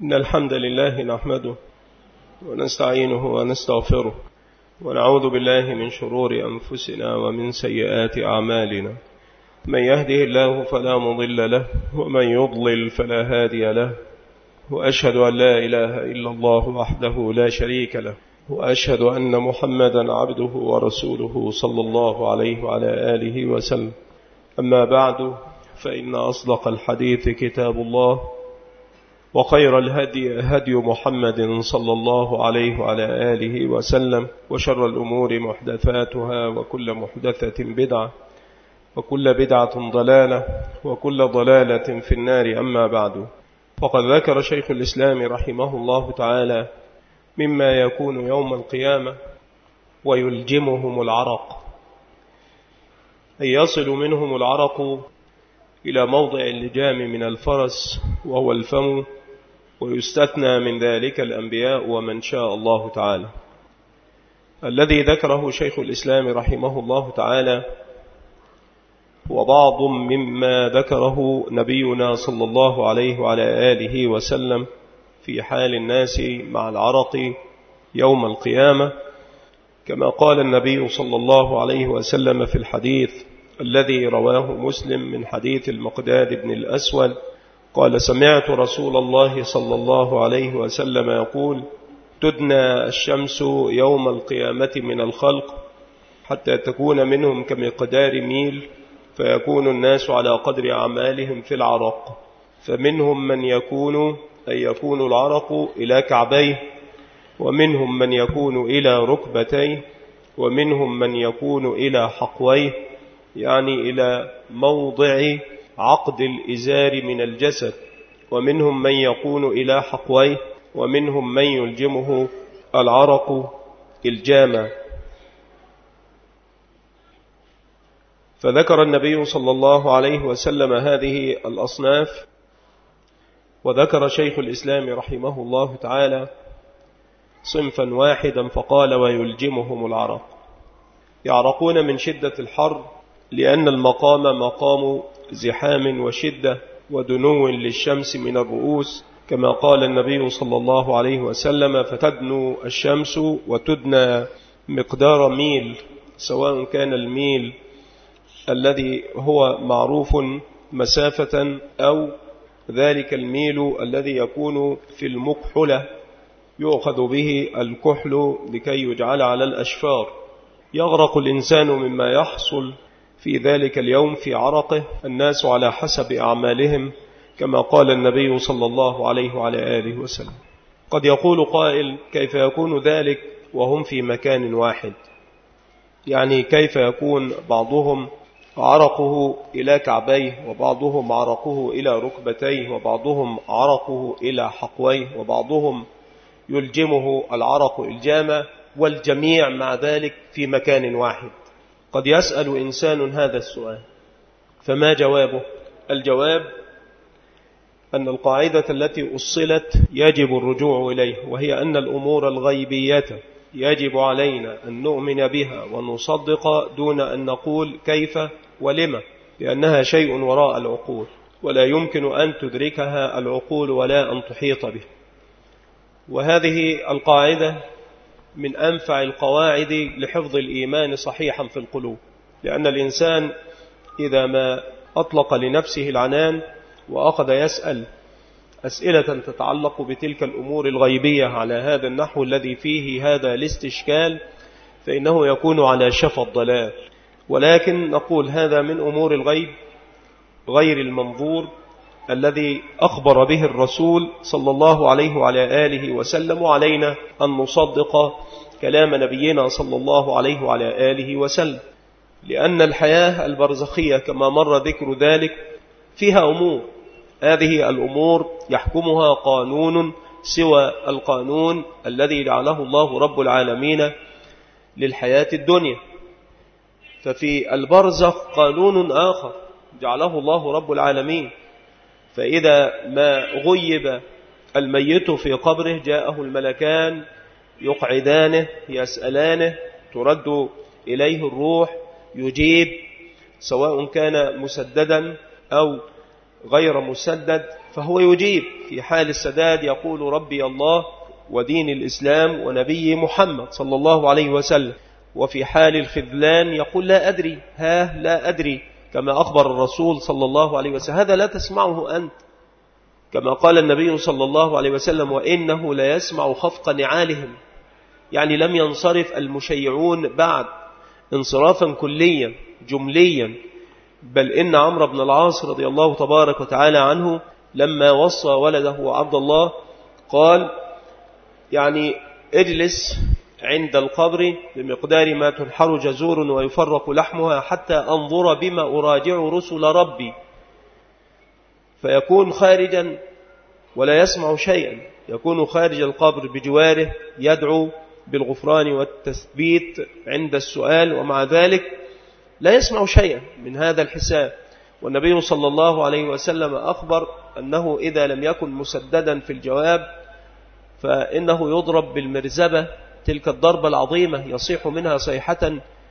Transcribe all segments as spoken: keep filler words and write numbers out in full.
إن الحمد لله نحمده ونستعينه ونستغفره ونعوذ بالله من شرور أنفسنا ومن سيئات أعمالنا. من يهده الله فلا مضل له ومن يضلل فلا هادي له، وأشهد أن لا إله إلا الله وحده لا شريك له، وأشهد أن محمدا عبده ورسوله صلى الله عليه وعلى آله وسلم. أما بعد، فإن أصدق الحديث كتاب الله، وخير الهدي هدي محمد صلى الله عليه وعلى آله وسلم، وشر الأمور محدثاتها، وكل محدثة بدعة، وكل بدعة ضلالة، وكل ضلالة في النار. أما بعد، فقد ذكر شيخ الإسلام رحمه الله تعالى مما يكون يوم القيامة ويلجمهم العرق، أي يصل منهم العرق إلى موضع اللجام من الفرس وهو الفم، ويستثنى من ذلك الأنبياء ومن شاء الله تعالى. الذي ذكره شيخ الإسلام رحمه الله تعالى هو بعض مما ذكره نبينا صلى الله عليه وعلى آله وسلم في حال الناس مع العرق يوم القيامة، كما قال النبي صلى الله عليه وسلم في الحديث الذي رواه مسلم من حديث المقداد بن الأسود قال: سمعت رسول الله صلى الله عليه وسلم يقول: تدنى الشمس يوم القيامة من الخلق حتى تكون منهم كمقدار ميل، فيكون الناس على قدر أعمالهم في العرق، فمنهم من يكون أي يكون العرق إلى كعبيه، ومنهم من يكون إلى ركبتيه، ومنهم من يكون إلى حقويه، يعني إلى موضع عقد الإزار من الجسد، ومنهم من يكون إلى حقويه، ومنهم من يلجمه العرق الجاما. فذكر النبي صلى الله عليه وسلم هذه الأصناف، وذكر شيخ الإسلام رحمه الله تعالى صنفا واحدا فقال: ويلجمهم العرق. يعرقون من شدة الحر، لأن المقام مقام زحام وشدة ودنو للشمس من الرؤوس، كما قال النبي صلى الله عليه وسلم: فتدنو الشمس وتدنى مقدار ميل، سواء كان الميل الذي هو معروف مسافة أو ذلك الميل الذي يكون في المكحلة يؤخذ به الكحل لكي يجعل على الأشفار. يغرق الإنسان مما يحصل في ذلك اليوم في عرقه الناس على حسب أعمالهم، كما قال النبي صلى الله عليه وعلى آله وسلم. قد يقول قائل: كيف يكون ذلك وهم في مكان واحد؟ يعني كيف يكون بعضهم عرقه إلى كعبيه، وبعضهم عرقه إلى ركبتيه، وبعضهم عرقه إلى حقويه، وبعضهم يلجمه العرق الجامة، والجميع مع ذلك في مكان واحد؟ قد يسأل إنسان هذا السؤال، فما جوابه؟ الجواب أن القاعدة التي أصلت يجب الرجوع إليه، وهي أن الأمور الغيبية يجب علينا أن نؤمن بها ونصدق دون أن نقول كيف ولما، لأنها شيء وراء العقول، ولا يمكن أن تدركها العقول ولا أن تحيط به. وهذه القاعدة من أنفع القواعد لحفظ الإيمان صحيحا في القلوب، لأن الإنسان إذا ما أطلق لنفسه العنان وأخذ يسأل أسئلة تتعلق بتلك الأمور الغيبية على هذا النحو الذي فيه هذا الاستشكال، فإنه يكون على شفا الضلال. ولكن نقول هذا من أمور الغيب غير المنظور الذي أخبر به الرسول صلى الله عليه وعلى آله وسلم، وعلينا أن نصدق كلام نبينا صلى الله عليه وعلى آله وسلم، لأن الحياة البرزخية كما مر ذكر ذلك فيها أمور، هذه الأمور يحكمها قانون سوى القانون الذي جعله الله رب العالمين للحياة الدنيا. ففي البرزخ قانون آخر جعله الله رب العالمين، فإذا ما غيب الميت في قبره جاءه الملكان يقعدانه يسألانه، ترد إليه الروح، يجيب سواء كان مسددا أو غير مسدد فهو يجيب. في حال السداد يقول ربي الله ودين الإسلام ونبي محمد صلى الله عليه وسلم. وفي حال الخذلان يقول لا أدري، ها لا أدري، كما أخبر الرسول صلى الله عليه وسلم. هذا لا تسمعه أنت، كما قال النبي صلى الله عليه وسلم وإنه لا يسمع خفق نعالهم. يعني لم ينصرف المشيعون بعد انصرافا كليا جمليا، بل إن عمرو بن العاص رضي الله تبارك وتعالى عنه لما وصى ولده عبد الله قال يعني اجلس عند القبر بمقدار ما تنحر جزور ويفرق لحمها حتى أنظر بما أراجع رسل ربي، فيكون خارجا ولا يسمع شيئا، يكون خارج القبر بجواره يدعو بالغفران والتثبيت عند السؤال، ومع ذلك لا يسمع شيئا من هذا الحساب. والنبي صلى الله عليه وسلم أخبر أنه إذا لم يكن مسددا في الجواب فإنه يضرب بالمرزبة، تلك الضربة العظيمة يصيح منها صيحة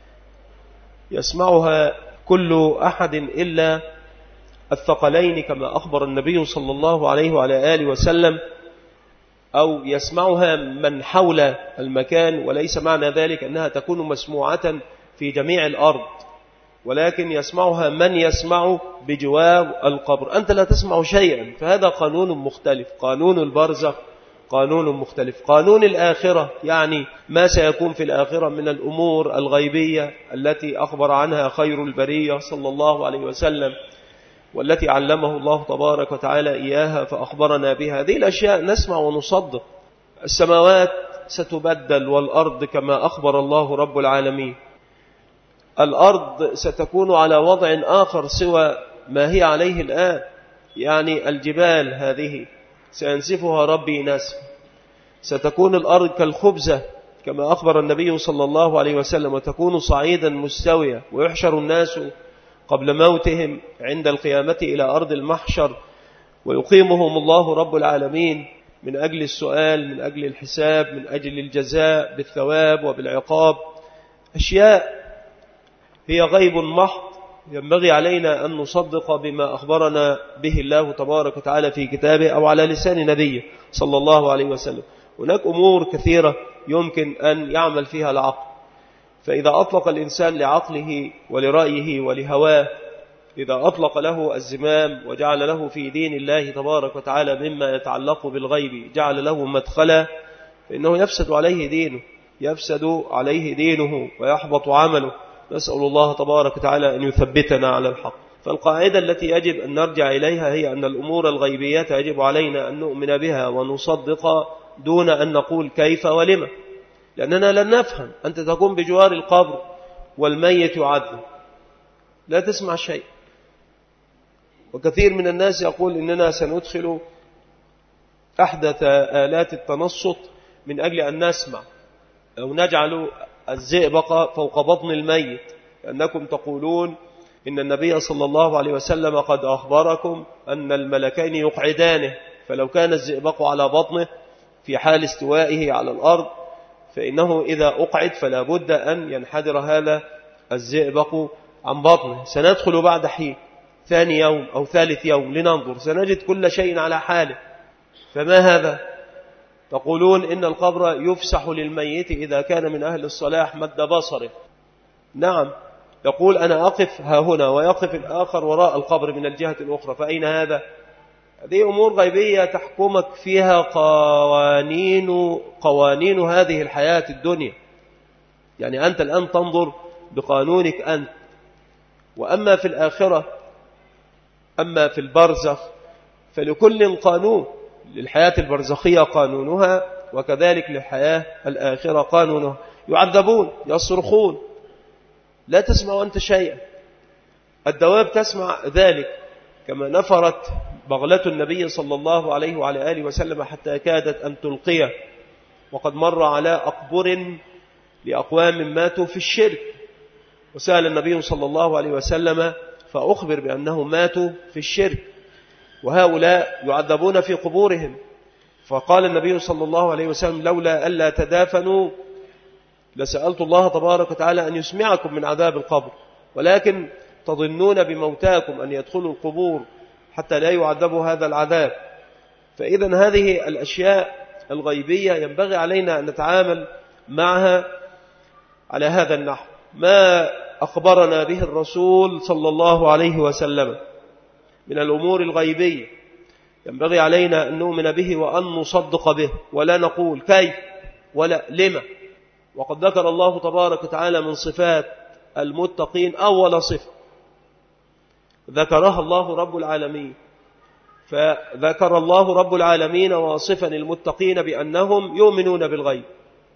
يسمعها كل أحد إلا الثقلين، كما أخبر النبي صلى الله عليه وعلى آله وسلم، أو يسمعها من حول المكان. وليس معنى ذلك أنها تكون مسموعة في جميع الأرض، ولكن يسمعها من يسمع بجوار القبر. أنت لا تسمع شيئا، فهذا قانون مختلف. قانون البرزخ قانون مختلف. قانون الآخرة يعني ما سيكون في الآخرة من الأمور الغيبية التي أخبر عنها خير البرية صلى الله عليه وسلم، والتي علمه الله تبارك وتعالى إياها فأخبرنا بها. هذه الأشياء نسمع ونصدق. السماوات ستبدل والأرض كما أخبر الله رب العالمين. الأرض ستكون على وضع آخر سوى ما هي عليه الآن، يعني الجبال هذه سينسفها ربي نسف. ستكون الأرض كالخبزة كما أخبر النبي صلى الله عليه وسلم، وتكون صعيدا مستوية، ويحشر الناس قبل موتهم عند القيامة إلى أرض المحشر، ويقيمهم الله رب العالمين من أجل السؤال، من أجل الحساب، من أجل الجزاء بالثواب وبالعقاب. أشياء هي غيب محض، ينبغي علينا أن نصدق بما أخبرنا به الله تبارك وتعالى في كتابه أو على لسان نبيه صلى الله عليه وسلم. هناك أمور كثيرة يمكن أن يعمل فيها العقل، فإذا أطلق الإنسان لعقله ولرأيه ولهواه، إذا أطلق له الزمام وجعل له في دين الله تبارك وتعالى مما يتعلق بالغيب جعل له مدخلا، فإنه يفسد عليه دينه يفسد عليه دينه ويحبط عمله. نسأل الله تبارك وتعالى أن يثبتنا على الحق. فالقاعدة التي يجب أن نرجع إليها هي أن الأمور الغيبية يجب علينا أن نؤمن بها ونصدق دون أن نقول كيف ولما، لأننا لن نفهم. أنت تكون بجوار القبر والميت يعذب، لا تسمع شيء. وكثير من الناس يقول إننا سندخل أحدث آلات التنصت من أجل أن نسمع، أو نجعل الزئبق فوق بطن الميت، لأنكم تقولون إن النبي صلى الله عليه وسلم قد أخبركم أن الملكين يقعدانه، فلو كان الزئبق على بطنه في حال استوائه على الأرض فإنه إذا أقعد فلا بد أن ينحدر هذا الزئبق عن بطنه. سندخل بعد حين، ثاني يوم أو ثالث يوم لننظر، سنجد كل شيء على حاله. فما هذا؟ تقولون إن القبر يفسح للميت إذا كان من أهل الصلاح مد بصره. نعم، يقول أنا أقف ها هنا ويقف الآخر وراء القبر من الجهة الأخرى، فأين هذا؟ هذه أمور غيبية تحكمك فيها قوانين قوانين هذه الحياة الدنيا. يعني أنت الآن تنظر بقانونك أنت. وأما في الآخرة، أما في البرزخ فلكل قانون، للحياة البرزخية قانونها، وكذلك للحياة الآخرة قانونها. يعذبون يصرخون، لا تسمع أنت شيئا. الدواب تسمع ذلك، كما نفرت بغلة النبي صلى الله عليه وعلى آله وسلم حتى كادت أن تلقيه، وقد مر على أقبر لأقوام ماتوا في الشرك، وسأل النبي صلى الله عليه وسلم فأخبر بأنهم ماتوا في الشرك، وهؤلاء يعذبون في قبورهم. فقال النبي صلى الله عليه وسلم لولا ألا تدافنوا لسألت الله تبارك وتعالى أن يسمعكم من عذاب القبر، ولكن تظنون بموتاكم أن يدخلوا القبور حتى لا يعذبوا هذا العذاب. فإذا هذه الأشياء الغيبية ينبغي علينا أن نتعامل معها على هذا النحو. ما أخبرنا به الرسول صلى الله عليه وسلم من الأمور الغيبية ينبغي علينا أن نؤمن به وأن نصدق به، ولا نقول كيف ولا لما. وقد ذكر الله تبارك وتعالى من صفات المتقين أول صفة ذكرها الله رب العالمين، فذكر الله رب العالمين واصفا المتقين بأنهم يؤمنون بالغيب.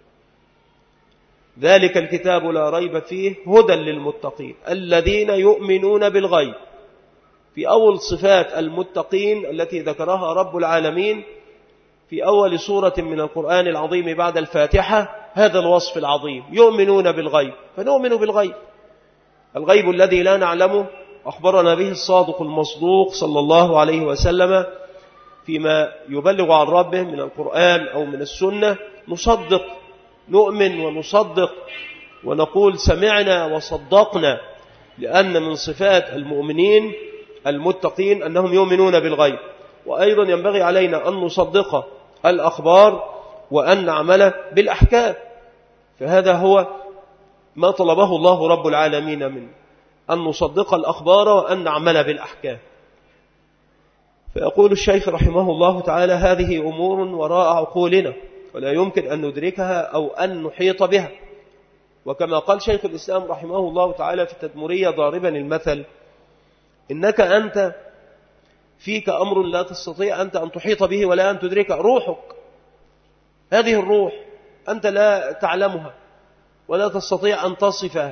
ذلك الكتاب لا ريب فيه هدى للمتقين الذين يؤمنون بالغيب. في أول صفات المتقين التي ذكرها رب العالمين في أول سورة من القرآن العظيم بعد الفاتحة هذا الوصف العظيم، يؤمنون بالغيب. فنؤمن بالغيب، الغيب الذي لا نعلمه أخبرنا به الصادق المصدوق صلى الله عليه وسلم فيما يبلغ عن ربه من القرآن أو من السنة. نصدق، نؤمن ونصدق ونقول سمعنا وصدقنا، لأن من صفات المؤمنين المتقين أنهم يؤمنون بالغيب. وأيضا ينبغي علينا أن نصدق الأخبار وأن نعمل بالأحكام، فهذا هو ما طلبه الله رب العالمين منه، أن نصدق الأخبار وأن نعمل بالأحكام. فيقول الشيخ رحمه الله تعالى: هذه أمور وراء عقولنا ولا يمكن أن ندركها أو أن نحيط بها. وكما قال شيخ الإسلام رحمه الله تعالى في التدمرية ضاربا المثل: إنك أنت فيك أمر لا تستطيع أنت أن تحيط به ولا أن تدركه، روحك، هذه الروح أنت لا تعلمها ولا تستطيع أن تصفها،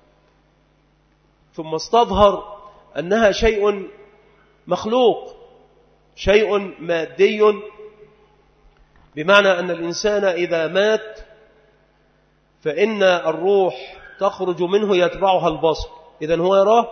ثم استظهر أنها شيء مخلوق، شيء مادي، بمعنى أن الإنسان إذا مات فإن الروح تخرج منه يتبعها البصر، إذن هو يراه،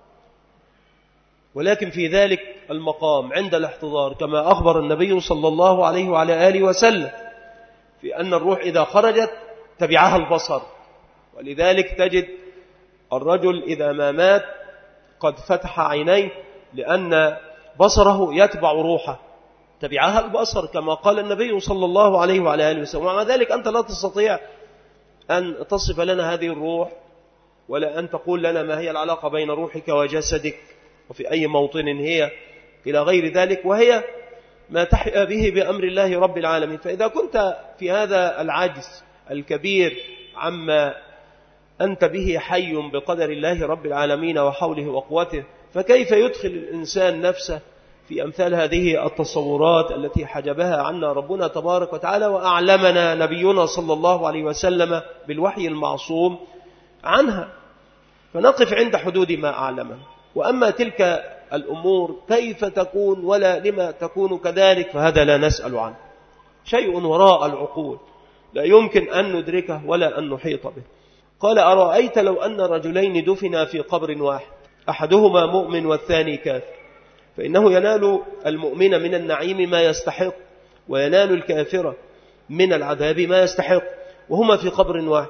ولكن في ذلك المقام عند الاحتضار كما أخبر النبي صلى الله عليه وعلى آله وسلم في أن الروح إذا خرجت تبعها البصر. ولذلك تجد الرجل إذا ما مات قد فتح عينيه لأن بصره يتبع روحه، تبعها البصر كما قال النبي صلى الله عليه وعلى آله وسلم. ومع ذلك أنت لا تستطيع أن تصف لنا هذه الروح ولا أن تقول لنا ما هي العلاقة بين روحك وجسدك وفي أي موطن هي إلى غير ذلك، وهي ما تحيا به بأمر الله رب العالمين. فإذا كنت في هذا العجز الكبير عما أنت به حي بقدر الله رب العالمين وحوله وقوته، فكيف يدخل الإنسان نفسه في أمثال هذه التصورات التي حجبها عنا ربنا تبارك وتعالى وأعلمنا نبينا صلى الله عليه وسلم بالوحي المعصوم عنها، فنقف عند حدود ما أعلمنا. وأما تلك الأمور كيف تكون ولا لما تكون كذلك فهذا لا نسأل عنه، شيء وراء العقول لا يمكن أن ندركه ولا أن نحيط به. قال: أرأيت لو أن رجلين دفنا في قبر واحد أحدهما مؤمن والثاني كافر، فإنه ينال المؤمن من النعيم ما يستحق وينال الكافر من العذاب ما يستحق وهما في قبر واحد.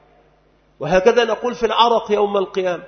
وهكذا نقول في العرق يوم القيامة،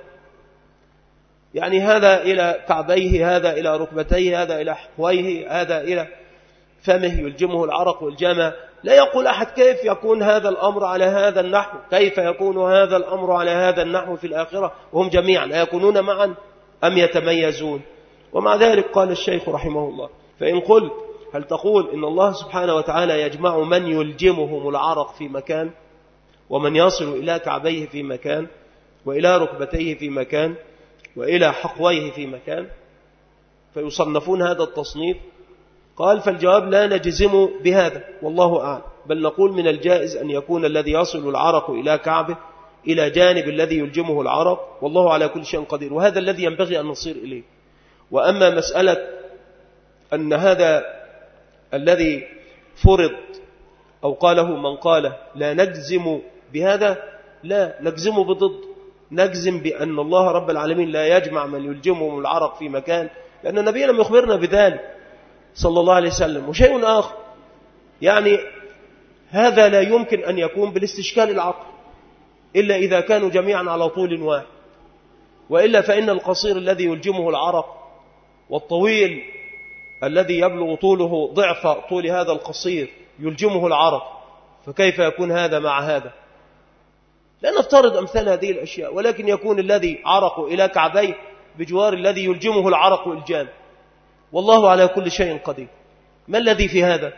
يعني هذا إلى كعبيه، هذا إلى ركبتيه، هذا إلى حقويه، هذا إلى فمه يلجمه العرق والجمع. لا يقول أحد كيف يكون هذا الأمر على هذا النحو، كيف يكون هذا الأمر على هذا النحو في الآخرة وهم جميعا يكونون معا أم يتميزون. ومع ذلك قال الشيخ رحمه الله: فإن قلت هل تقول إن الله سبحانه وتعالى يجمع من يلجمهم العرق في مكان ومن يصل إلى كعبيه في مكان وإلى ركبتيه في مكان وإلى حقويه في مكان فيصنفون هذا التصنيف؟ قال: فالجواب لا نجزم بهذا والله أعلم، بل نقول من الجائز أن يكون الذي يصل العرق إلى كعبه إلى جانب الذي يلجمه العرق، والله على كل شيء قدير، وهذا الذي ينبغي أن نصير إليه. وأما مسألة أن هذا الذي فرض أو قاله من قال لا نجزم بهذا، لا نجزم بضد، نجزم بأن الله رب العالمين لا يجمع من يلجمهم العرق في مكان، لأن النبي لم يخبرنا بذلك صلى الله عليه وسلم. وشيء آخر، يعني هذا لا يمكن أن يكون بالاستشكال العقل إلا إذا كانوا جميعا على طول واحد، وإلا فإن القصير الذي يلجمه العرق والطويل الذي يبلغ طوله ضعف طول هذا القصير يلجمه العرق، فكيف يكون هذا مع هذا؟ لا نفترض أمثال هذه الأشياء، ولكن يكون الذي عرقه إلى كعبيه بجوار الذي يلجمه العرق إلجام، والله على كل شيء قدير. ما الذي في هذا؟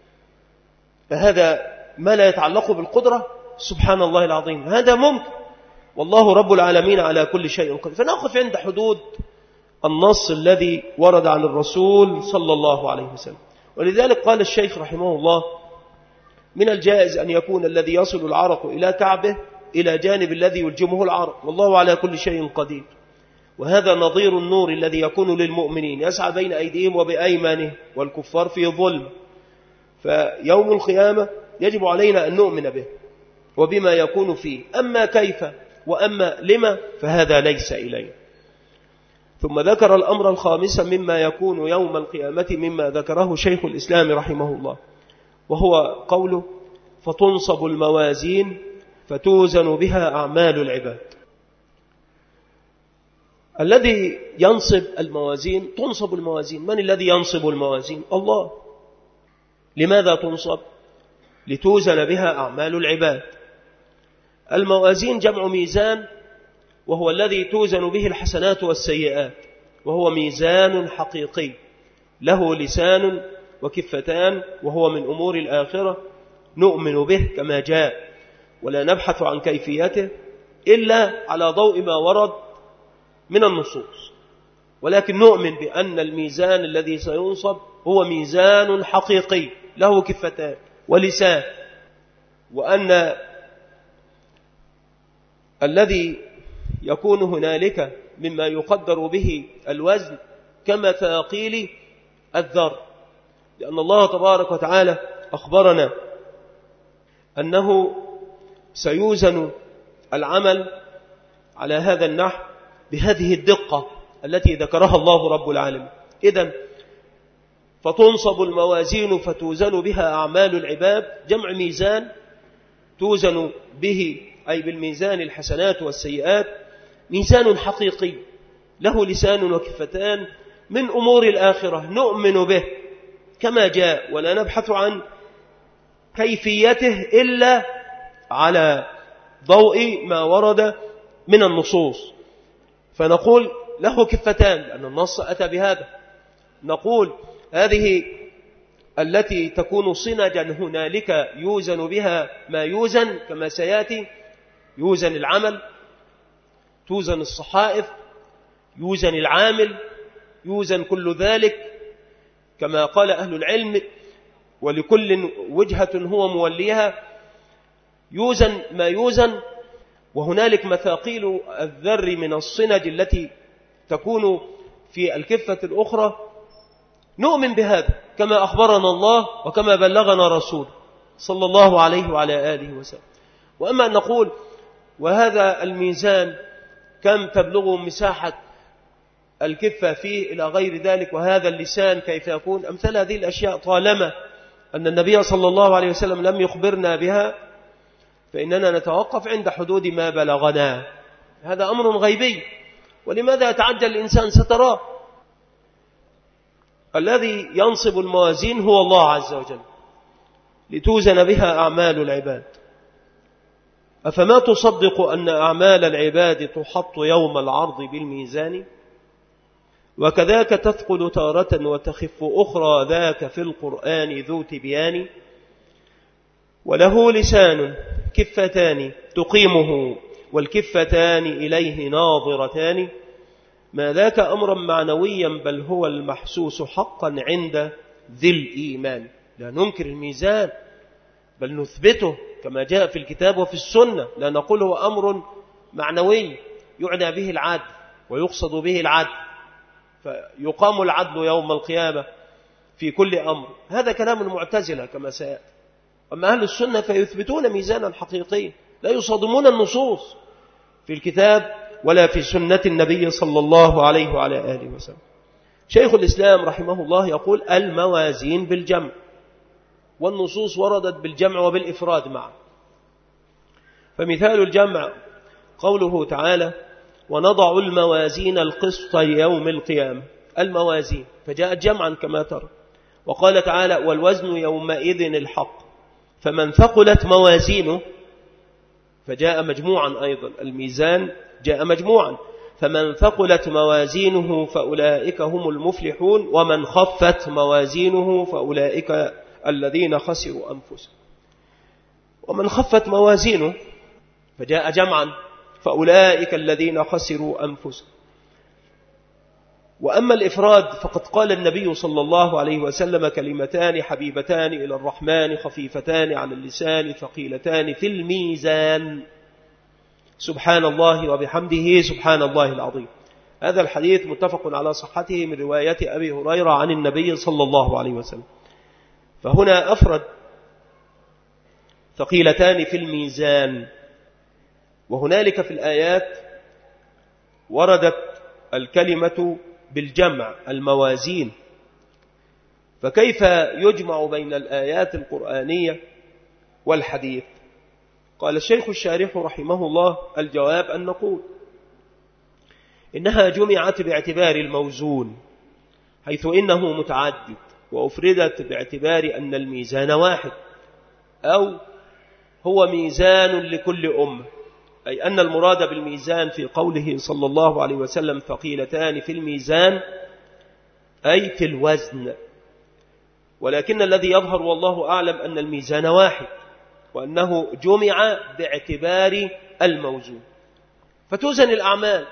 فهذا ما لا يتعلق بالقدرة، سبحان الله العظيم، هذا ممكن، والله رب العالمين على كل شيء قدير. فنقف عند حدود النص الذي ورد عن الرسول صلى الله عليه وسلم. ولذلك قال الشيخ رحمه الله: من الجائز أن يكون الذي يصل العرق إلى كعبه إلى جانب الذي يلجمه العرق، والله على كل شيء قدير. وهذا نظير النور الذي يكون للمؤمنين يسعى بين أيديهم وبأيمانهم، والكفار في ظلم. فيوم القيامة يجب علينا أن نؤمن به وبما يكون فيه، أما كيف وأما لما فهذا ليس إلينا. ثم ذكر الأمر الخامس مما يكون يوم القيامة مما ذكره شيخ الإسلام رحمه الله، وهو قوله: فتنصب الموازين فتوزن بها أعمال العباد. الذي ينصب الموازين، تنصب الموازين، من الذي ينصب الموازين؟ الله. لماذا تنصب؟ لتوزن بها أعمال العباد. الموازين جمع ميزان، وهو الذي توزن به الحسنات والسيئات، وهو ميزان حقيقي له لسان وكفتان، وهو من أمور الآخرة نؤمن به كما جاء، ولا نبحث عن كيفيته إلا على ضوء ما ورد من النصوص، ولكن نؤمن بأن الميزان الذي سينصب هو ميزان حقيقي له كفتان ولسان، وأن الذي يكون هنالك مما يقدر به الوزن كمثاقيل الذر، لأن الله تبارك وتعالى أخبرنا أنه سيوزن العمل على هذا النحو بهذه الدقة التي ذكرها الله رب العالمين. إذن فتنصب الموازين فتوزن بها أعمال العباد، جمع ميزان توزن به أي بالميزان الحسنات والسيئات، ميزان حقيقي له لسان وكفتان من أمور الآخرة نؤمن به كما جاء، ولا نبحث عن كيفيته إلا على ضوء ما ورد من النصوص. فنقول له كفتان لأن النص أتى بهذا. نقول هذه التي تكون صنجا هنالك يوزن بها ما يوزن كما سيأتي، يوزن العمل، توزن الصحائف، يوزن العامل، يوزن كل ذلك كما قال أهل العلم، ولكل وجهة هو موليها، يوزن ما يوزن. وهنالك مثاقيل الذر من الصنج التي تكون في الكفة الأخرى، نؤمن بهذا كما أخبرنا الله وكما بلغنا رسول صلى الله عليه وعلى آله وسلم. وأما أن نقول وهذا الميزان كم تبلغ مساحة الكفة فيه إلى غير ذلك، وهذا اللسان كيف يكون، أمثال هذه الأشياء طالما أن النبي صلى الله عليه وسلم لم يخبرنا بها فإننا نتوقف عند حدود ما بلغنا. هذا أمر غيبي، ولماذا يتعجل الإنسان؟ ستراه. الذي ينصب الموازين هو الله عز وجل لتوزن بها أعمال العباد. أفما تصدق أن أعمال العباد تحط يوم العرض بالميزان، وكذاك تثقل تارة وتخف أخرى، ذاك في القرآن ذو تبيان. وله لسان كفتان تقيمه، والكفتان إليه ناظرتان، ما ذاك أمرا معنويا بل هو المحسوس حقا عند ذي الإيمان. لا ننكر الميزان بل نثبته كما جاء في الكتاب وفي السنة، لا نقول هو أمر معنوي يعنى به العدل ويقصد به العدل، فيقام العدل يوم القيامة في كل أمر. هذا كلام المعتزلة كما سيأتي. أما أهل السنة فيثبتون ميزانا حقيقيا لا يصادمون النصوص في الكتاب ولا في سنة النبي صلى الله عليه وعلى آله وسلم. شيخ الإسلام رحمه الله يقول الموازين بالجمع، والنصوص وردت بالجمع وبالإفراد معا. فمثال الجمع قوله تعالى: ونضع الموازين القسط يوم القيامة، الموازين، فجاءت جمعا كما ترى. وقال تعالى والوزن يومئذ الحق، فمن ثقلت موازينه، فجاء مجموعا أيضا، الميزان جاء مجموعا، فمن ثقلت موازينه فأولئك هم المفلحون، ومن خفت موازينه فأولئك الذين خسروا أنفسهم. ومن خفت موازينه فجاء جمعا، فأولئك الذين خسروا أنفسهم. وأما الإفراد فقد قال النبي صلى الله عليه وسلم كلمتان حبيبتان إلى الرحمن خفيفتان على اللسان ثقيلتان في الميزان، سبحان الله وبحمده سبحان الله العظيم. هذا الحديث متفق على صحته من رواية أبي هريرة عن النبي صلى الله عليه وسلم. فهنا أفرد ثقيلتان في الميزان. وهنالك في الآيات وردت الكلمة بالجمع الموازين، فكيف يجمع بين الآيات القرآنية والحديث؟ قال الشيخ الشارح رحمه الله الجواب أن نقول إنها جمعت باعتبار الموزون، حيث إنه متعدد، وأفردت باعتبار أن الميزان واحد، أو هو ميزان لكل أمة، أي أن المراد بالميزان في قوله صلى الله عليه وسلم ثقيلتان في الميزان أي في الوزن. ولكن الذي يظهر والله أعلم أن الميزان واحد، وأنه جمع باعتبار الموزون. فتوزن الأعمال،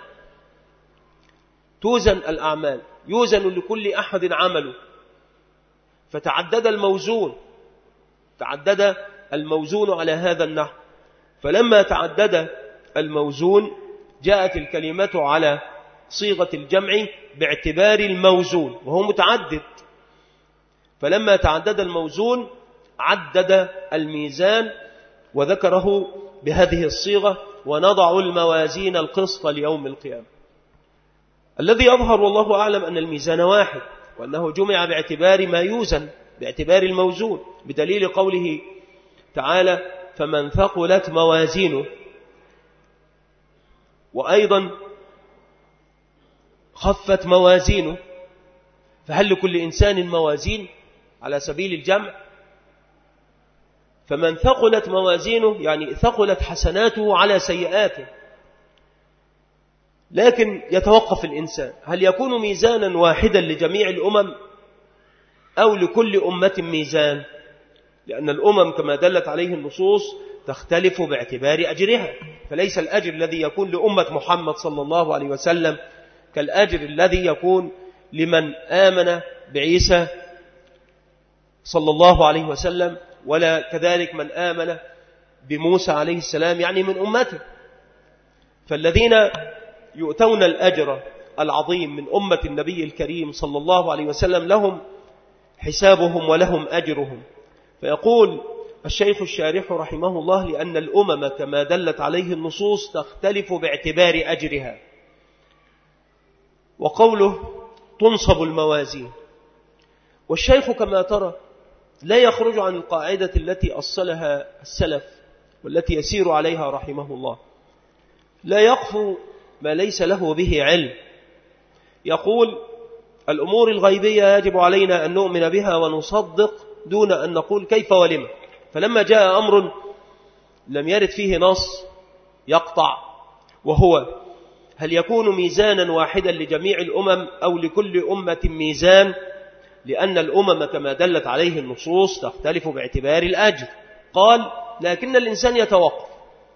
توزن الأعمال، يوزن لكل أحد عمله، فتعدد الموزون، تعدد الموزون على هذا النحو. فلما تعدد الموزون جاءت الكلمة على صيغة الجمع باعتبار الموزون، وهو متعدد. فلما تعدد الموزون عدد الميزان وذكره بهذه الصيغة ونضع الموازين القسط ليوم القيامة. الذي يظهر والله أعلم أن الميزان واحد، وأنه جمع باعتبار ما يوزن، باعتبار الموزون، بدليل قوله تعالى فمن ثقلت موازينه، وأيضا خفت موازينه. فهل لكل إنسان موازين على سبيل الجمع؟ فمن ثقلت موازينه يعني ثقلت حسناته على سيئاته. لكن يتوقف الإنسان، هل يكون ميزانا واحدا لجميع الأمم أو لكل أمة ميزان؟ لأن الأمم كما دلت عليه النصوص تختلف باعتبار أجرها، فليس الأجر الذي يكون لأمة محمد صلى الله عليه وسلم كالأجر الذي يكون لمن آمن بعيسى صلى الله عليه وسلم، ولا كذلك من آمن بموسى عليه السلام يعني من أمته. فالذين يؤتون الأجر العظيم من أمة النبي الكريم صلى الله عليه وسلم لهم حسابهم ولهم أجرهم. فيقول الشيخ الشارح رحمه الله لأن الأمم كما دلت عليه النصوص تختلف باعتبار أجرها. وقوله تنصب الموازين، والشيخ كما ترى لا يخرج عن القاعدة التي أصلها السلف والتي يسير عليها رحمه الله، لا يقف ما ليس له به علم. يقول الأمور الغيبية يجب علينا أن نؤمن بها ونصدق دون أن نقول كيف ولما. فلما جاء أمر لم يرد فيه نص يقطع، وهو هل يكون ميزانا واحدا لجميع الأمم أو لكل أمة ميزان؟ لأن الأمم كما دلت عليه النصوص تختلف باعتبار الأجر. قال لكن الإنسان يتوقف،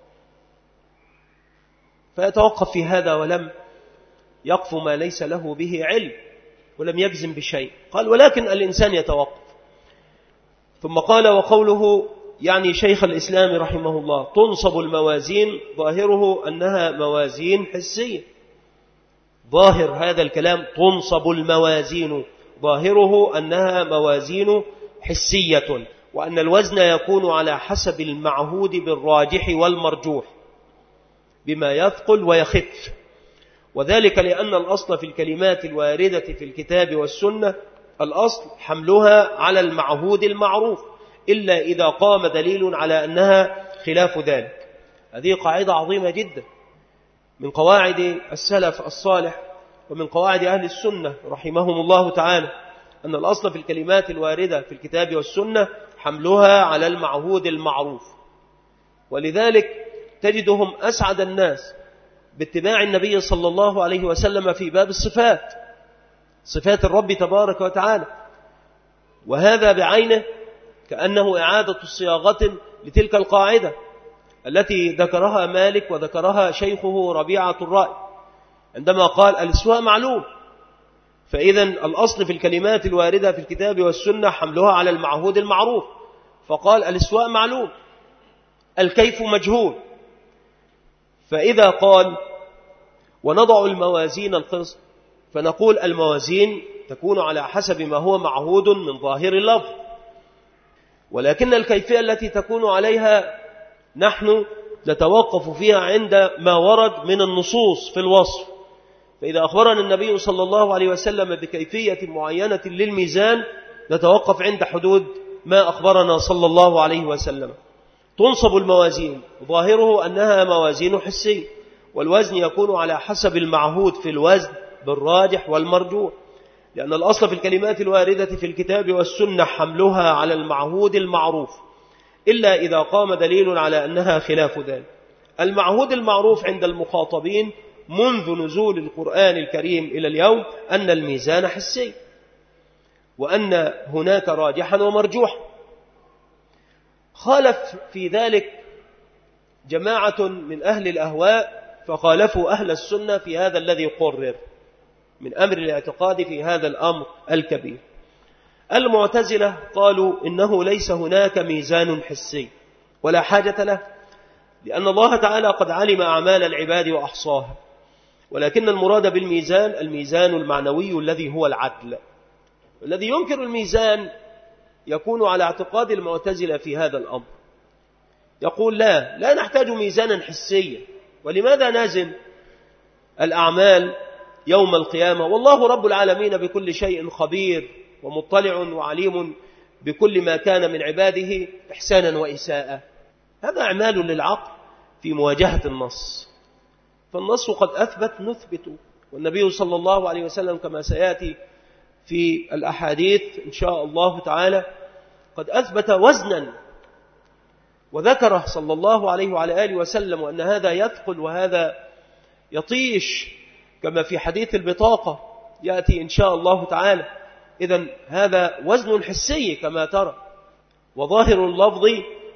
فيتوقف في هذا ولم يقف ما ليس له به علم ولم يجزم بشيء. قال ولكن الإنسان يتوقف. ثم قال وقوله يعني شيخ الإسلام رحمه الله تنصب الموازين، ظاهره أنها موازين حسية. ظاهر هذا الكلام تنصب الموازين ظاهره أنها موازين حسية، وأن الوزن يكون على حسب المعهود بالراجح والمرجوح بما يثقل ويخف. وذلك لأن الأصل في الكلمات الواردة في الكتاب والسنة الأصل حملها على المعهود المعروف، إلا إذا قام دليل على أنها خلاف ذلك. هذه قاعدة عظيمة جدا من قواعد السلف الصالح ومن قواعد أهل السنة رحمهم الله تعالى أن الأصل في الكلمات الواردة في الكتاب والسنة حملها على المعهود المعروف، ولذلك تجدهم أسعد الناس باتباع النبي صلى الله عليه وسلم في باب الصفات، صفات الرب تبارك وتعالى، وهذا بعينه كأنه إعادة صياغة لتلك القاعدة التي ذكرها مالك وذكرها شيخه ربيعة الرأي عندما قال الاستواء معلوم. فإذا الأصل في الكلمات الواردة في الكتاب والسنة حملها على المعهود المعروف، فقال الاستواء معلوم، الكيف مجهول. فإذا قال ونضع الموازين القسط، فنقول الموازين تكون على حسب ما هو معهود من ظاهر اللفظ، ولكن الكيفية التي تكون عليها نحن نتوقف فيها عند ما ورد من النصوص في الوصف. فإذا أخبرنا النبي صلى الله عليه وسلم بكيفية معينة للميزان نتوقف عند حدود ما أخبرنا صلى الله عليه وسلم. تنصب الموازين ظاهره أنها موازين حسية، والوزن يكون على حسب المعهود في الوزن بالراجح والمرجوح، لأن الأصل في الكلمات الواردة في الكتاب والسنة حملها على المعهود المعروف، إلا إذا قام دليل على أنها خلاف ذلك. المعهود المعروف عند المخاطبين منذ نزول القرآن الكريم إلى اليوم أن الميزان حسي، وأن هناك راجحا ومرجوحا. خالف في ذلك جماعة من أهل الأهواء فخالفوا أهل السنة في هذا الذي قرر من أمر الاعتقاد في هذا الأمر الكبير. المعتزلة قالوا إنه ليس هناك ميزان حسي ولا حاجة له، لأن الله تعالى قد علم أعمال العباد وأحصاها، ولكن المراد بالميزان الميزان المعنوي الذي هو العدل. الذي ينكر الميزان يكون على اعتقاد المعتزلة في هذا الأمر، يقول لا لا نحتاج ميزانا حسيا، ولماذا نزن الأعمال يوم القيامة والله رب العالمين بكل شيء خبير ومطلع وعليم بكل ما كان من عباده إحسانا وإساءة. هذا أعمال للعقل في مواجهة النص، فالنص قد أثبت نثبت، والنبي صلى الله عليه وسلم كما سيأتي في الأحاديث إن شاء الله تعالى قد أثبت وزنا، وذكره صلى الله عليه وعلى آله وسلم وأن هذا يثقل وهذا يطيش، كما في حديث البطاقة يأتي إن شاء الله تعالى. إذن هذا وزن حسي كما ترى، وظاهر اللفظ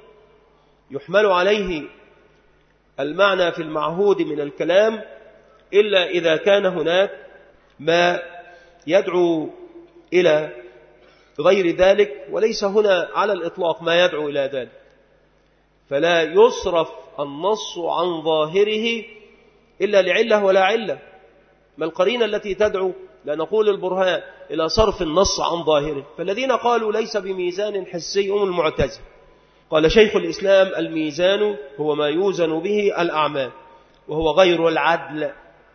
يحمل عليه المعنى في المعهود من الكلام، إلا إذا كان هناك ما يدعو إلى غير ذلك، وليس هنا على الإطلاق ما يدعو إلى ذلك، فلا يصرف النص عن ظاهره إلا لعلة ولا علة. ما القرينة التي تدعو لا نقول البرهان إلى صرف النص عن ظاهره؟ فالذين قالوا ليس بميزان حسي هم المعتزلة. قال شيخ الإسلام الميزان هو ما يوزن به الأعمال وهو غير العدل،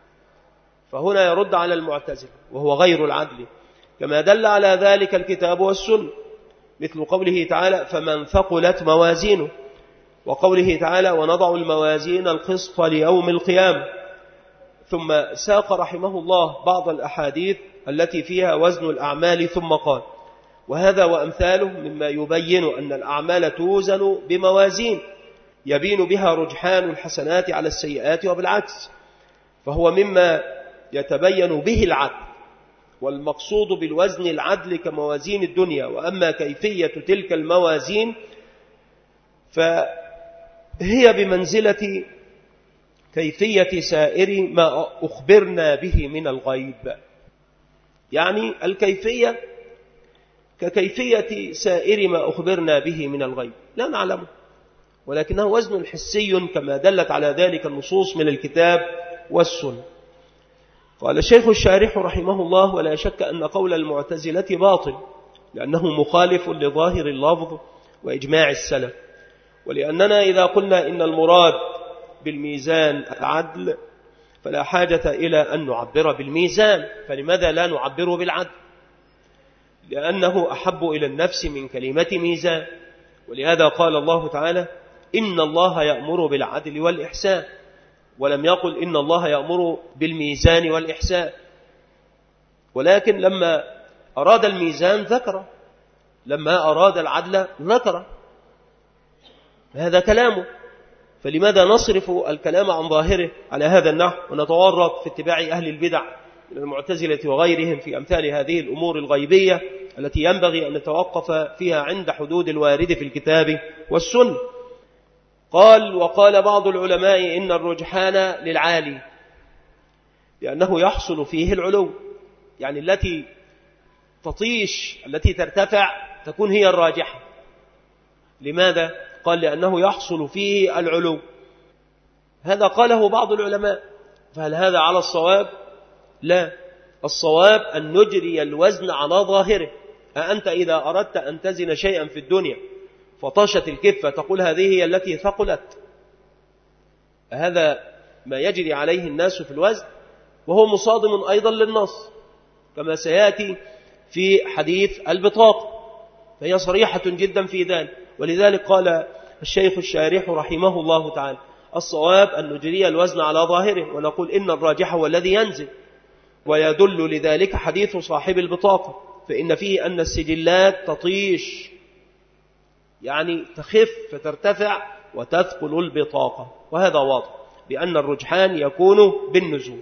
فهنا يرد على المعتزلة وهو غير العدل، كما دل على ذلك الكتاب والسنة، مثل قوله تعالى فمن ثقلت موازينه، وقوله تعالى ونضع الموازين القسط ليوم القيامة. ثم ساق رحمه الله بعض الأحاديث التي فيها وزن الأعمال، ثم قال وهذا وأمثاله مما يبين أن الأعمال توزن بموازين يبين بها رجحان الحسنات على السيئات وبالعكس، فهو مما يتبين به العدل، والمقصود بالوزن العدل كموازين الدنيا. وأما كيفية تلك الموازين فهي بمنزلة كيفية سائر ما أخبرنا به من الغيب، يعني الكيفية ككيفية سائر ما أخبرنا به من الغيب لا نعلمه، ولكنه وزن حسي كما دلت على ذلك النصوص من الكتاب والسنة. قال الشيخ الشارح رحمه الله ولا شك أن قول المعتزلة باطل، لأنه مخالف لظاهر اللفظ وإجماع السلف، ولأننا إذا قلنا إن المراد بالميزان العدل فلا حاجة إلى أن نعبر بالميزان، فلماذا لا نعبر بالعدل؟ لأنه أحب إلى النفس من كلمة ميزان، ولهذا قال الله تعالى إن الله يأمر بالعدل والإحسان، ولم يقل إن الله يأمر بالميزان والإحسان، ولكن لما أراد الميزان ذكر، لما أراد العدل ذكر، هذا كلامه. فلماذا نصرف الكلام عن ظاهره على هذا النحو ونتورط في اتباع أهل البدع من المعتزلة وغيرهم في أمثال هذه الأمور الغيبية التي ينبغي أن نتوقف فيها عند حدود الوارد في الكتاب والسنة؟ قال: وقال بعض العلماء إن الرجحان للعالي لأنه يحصل فيه العلو، يعني التي تطيش التي ترتفع تكون هي الراجحة. لماذا؟ قال: لأنه يحصل فيه العلو. هذا قاله بعض العلماء، فهل هذا على الصواب؟ لا، الصواب أن نجري الوزن على ظاهره. أأنت إذا أردت أن تزن شيئا في الدنيا فطاشت الكفة تقول هذه هي التي ثقلت؟ هذا ما يجري عليه الناس في الوزن، وهو مصادم أيضا للنص كما سيأتي في حديث البطاقة، فهي صريحة جدا في ذلك. ولذلك قال الشيخ الشارح رحمه الله تعالى: الصواب أن نجري الوزن على ظاهره ونقول إن الراجح هو الذي ينزل. ويدل لذلك حديث صاحب البطاقة، فإن فيه أن السجلات تطيش، يعني تخف فترتفع وتثقل البطاقة، وهذا واضح بأن الرجحان يكون بالنزول.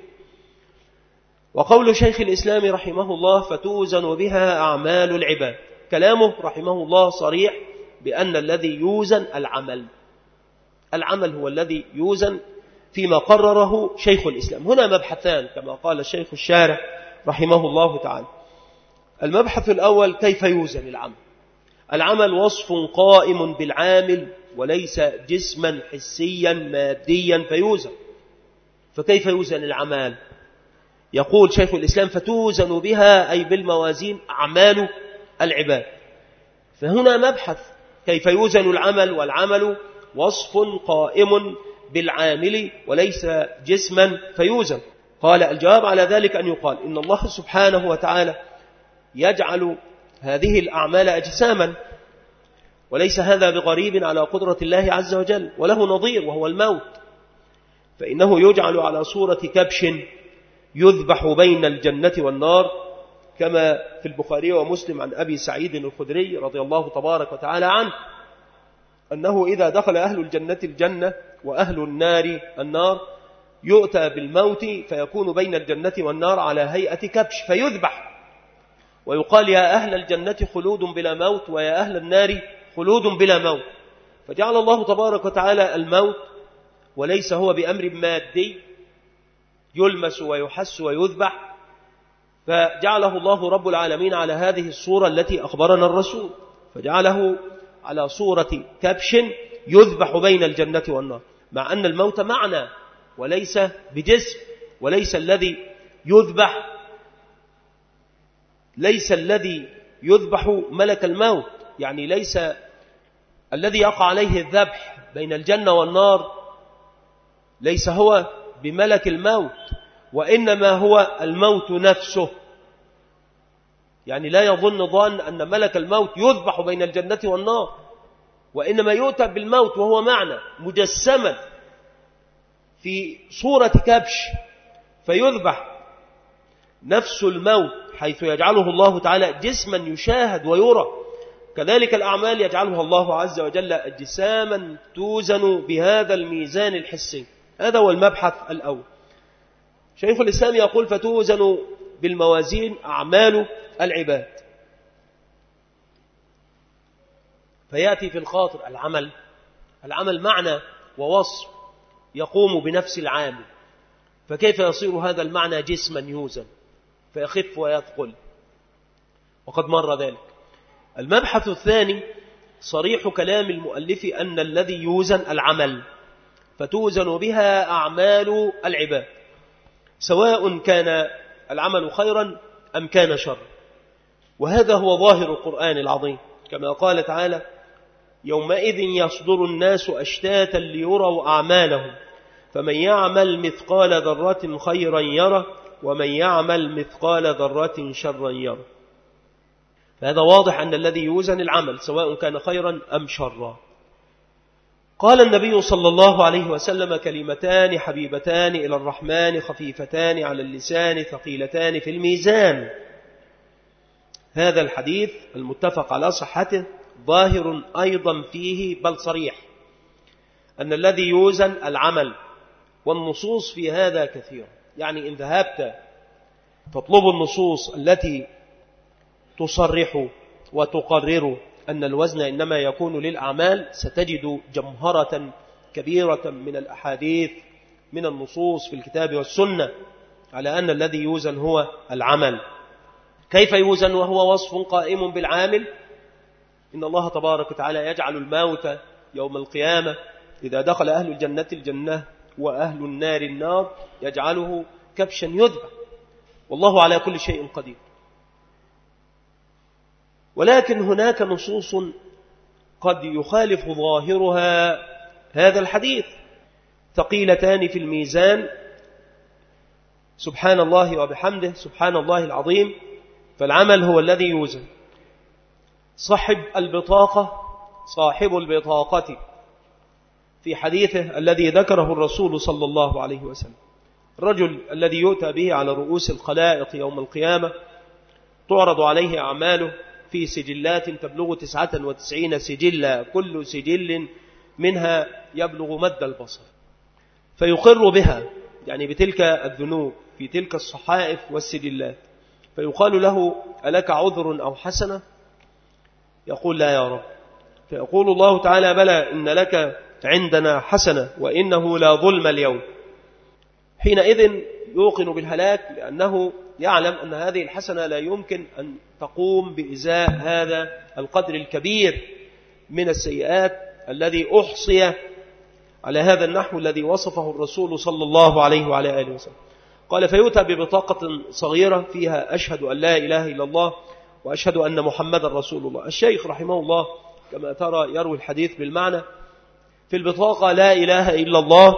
وقول شيخ الإسلام رحمه الله: فتوزن بها أعمال العباد، كلامه رحمه الله صريح بأن الذي يوزن العمل، العمل هو الذي يوزن فيما قرره شيخ الإسلام. هنا مبحثان كما قال الشيخ الشارح رحمه الله تعالى. المبحث الأول: كيف يوزن العمل؟ العمل وصف قائم بالعامل وليس جسما حسيا ماديا فيوزن، فكيف يوزن العمل؟ يقول شيخ الإسلام: فتوزن بها أي بالموازين أعمال العباد. فهنا مبحث كيف يوزن العمل، والعمل وصف قائم بالعامل وليس جسما فيوزن. قال: الجواب على ذلك أن يقال إن الله سبحانه وتعالى يجعل هذه الأعمال أجساما، وليس هذا بغريب على قدرة الله عز وجل، وله نظير وهو الموت، فإنه يجعل على صورة كبش يذبح بين الجنة والنار، كما في البخاري ومسلم عن أبي سعيد الخدري رضي الله تبارك وتعالى عنه أنه إذا دخل أهل الجنة الجنة وأهل النار النار يؤتى بالموت فيكون بين الجنة والنار على هيئة كبش فيذبح، ويقال: يا أهل الجنة خلود بلا موت، ويا أهل النار خلود بلا موت. فجعل الله تبارك وتعالى الموت وليس هو بأمر مادي يلمس ويحس ويذبح، فجعله الله رب العالمين على هذه الصورة التي أخبرنا الرسول، فجعله على صورة كبش يذبح بين الجنة والنار، مع أن الموت معنى وليس بجسم، وليس الذي يذبح ليس الذي يذبح ملك الموت، يعني ليس الذي يقع عليه الذبح بين الجنة والنار ليس هو بملك الموت، وإنما هو الموت نفسه. يعني لا يظن ظن أن ملك الموت يذبح بين الجنة والنار، وإنما يؤتى بالموت وهو معنى مجسما في صورة كبش فيذبح. نفس الموت حيث يجعله الله تعالى جسما يشاهد ويرى، كذلك الأعمال يجعلها الله عز وجل أجساما توزن بهذا الميزان الحسي. هذا هو المبحث الأول. شيخ الإسلام يقول: فتوزن بالموازين أعمال العباد. فيأتي في الخاطر العمل العمل معنى ووصف يقوم بنفس العامل، فكيف يصير هذا المعنى جسما يوزن فيخف ويثقل؟ وقد مر ذلك. المبحث الثاني صريح كلام المؤلف أن الذي يوزن العمل، فتوزن بها أعمال العباد، سواء كان العمل خيرا أم كان شرا. وهذا هو ظاهر القرآن العظيم، كما قال تعالى: يومئذ يصدر الناس أشتاتا ليروا أعمالهم فمن يعمل مثقال ذرة خيرا يره ومن يعمل مثقال ذرة شرا يره. فهذا واضح أن الذي يوزن العمل سواء كان خيرا أم شرا. قال النبي صلى الله عليه وسلم: كلمتان حبيبتان إلى الرحمن خفيفتان على اللسان ثقيلتان في الميزان هذا الحديث المتفق على صحته ظاهر أيضا فيه بل صريح أن الذي يوزن العمل، والنصوص في هذا كثيرة. يعني إن ذهبت تطلب النصوص التي تصرح وتقرر أن الوزن إنما يكون للأعمال ستجد جمهرة كبيرة من الأحاديث من النصوص في الكتاب والسنة على أن الذي يوزن هو العمل. كيف يوزن وهو وصف قائم بالعامل؟ إن الله تبارك وتعالى يجعل الموت يوم القيامة إذا دخل أهل الجنة الجنة وأهل النار النار يجعله كبشا يذبح، والله على كل شيء قدير. ولكن هناك نصوص قد يخالف ظاهرها هذا الحديث، ثقيلتان في الميزان، سبحان الله وبحمده سبحان الله العظيم، فالعمل هو الذي يوزن. صاحب البطاقة صاحب البطاقة في حديثه الذي ذكره الرسول صلى الله عليه وسلم، الرجل الذي يؤتى به على رؤوس الخلائق يوم القيامة تعرض عليه أعماله في سجلات تبلغ تسعة وتسعين سجلا، كل سجل منها يبلغ مد البصر، فيقر بها يعني بتلك الذنوب في تلك الصحائف والسجلات، فيقال له ألك عذر أو حسنة؟ يقول لا يا رب، فيقول الله تعالى بلى إن لك عندنا حسنة وإنه لا ظلم اليوم. حينئذ يوقن بالهلاك، لأنه يعلم أن هذه الحسنة لا يمكن أن تقوم بإزاء هذا القدر الكبير من السيئات الذي أحصي على هذا النحو الذي وصفه الرسول صلى الله عليه وعلى آله وسلم. قال فيؤتى ببطاقة صغيرة فيها أشهد أن لا إله إلا الله وأشهد أن محمد رسول الله. الشيخ رحمه الله كما ترى يروي الحديث بالمعنى، في البطاقة لا إله إلا الله،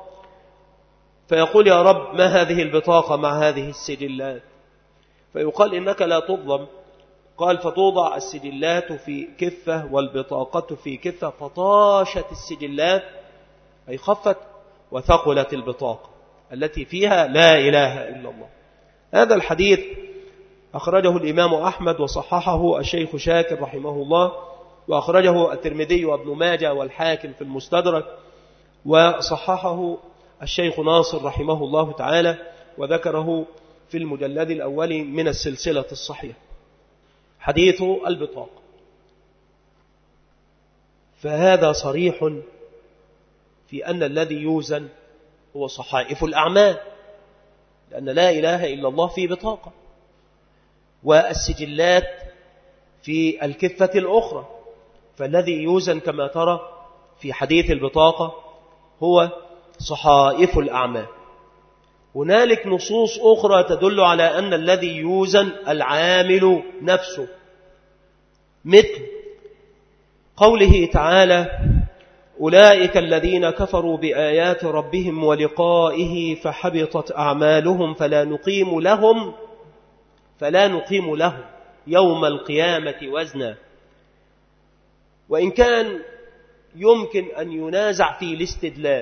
فيقول يا رب ما هذه البطاقة مع هذه السجلات؟ فيقال إنك لا تظلم. قال فتوضع السجلات في كفة والبطاقة في كفة، فطاشت السجلات أي خفت وثقلت البطاقة التي فيها لا إله إلا الله. هذا الحديث أخرجه الإمام أحمد وصححه الشيخ شاكر رحمه الله، وأخرجه الترمذي وابن ماجه والحاكم في المستدرك، وصححه الشيخ ناصر رحمه الله تعالى وذكره في المجلد الأول من السلسلة الصحيحة حديث البطاقة. فهذا صريح في أن الذي يوزن هو صحائف الأعمال، لأن لا إله إلا الله في بطاقة، والسجلات في الكفة الأخرى، فالذي يوزن كما ترى في حديث البطاقة هو صحائف الأعمال. هنالك نصوص أخرى تدل على أن الذي يوزن العامل نفسه، مثل قوله تعالى أولئك الذين كفروا بآيات ربهم ولقائه فحبطت أعمالهم فلا نقيم لهم فلا نقيم لهم يوم القيامة وزنا. وإن كان يمكن أن ينازع في الاستدلال،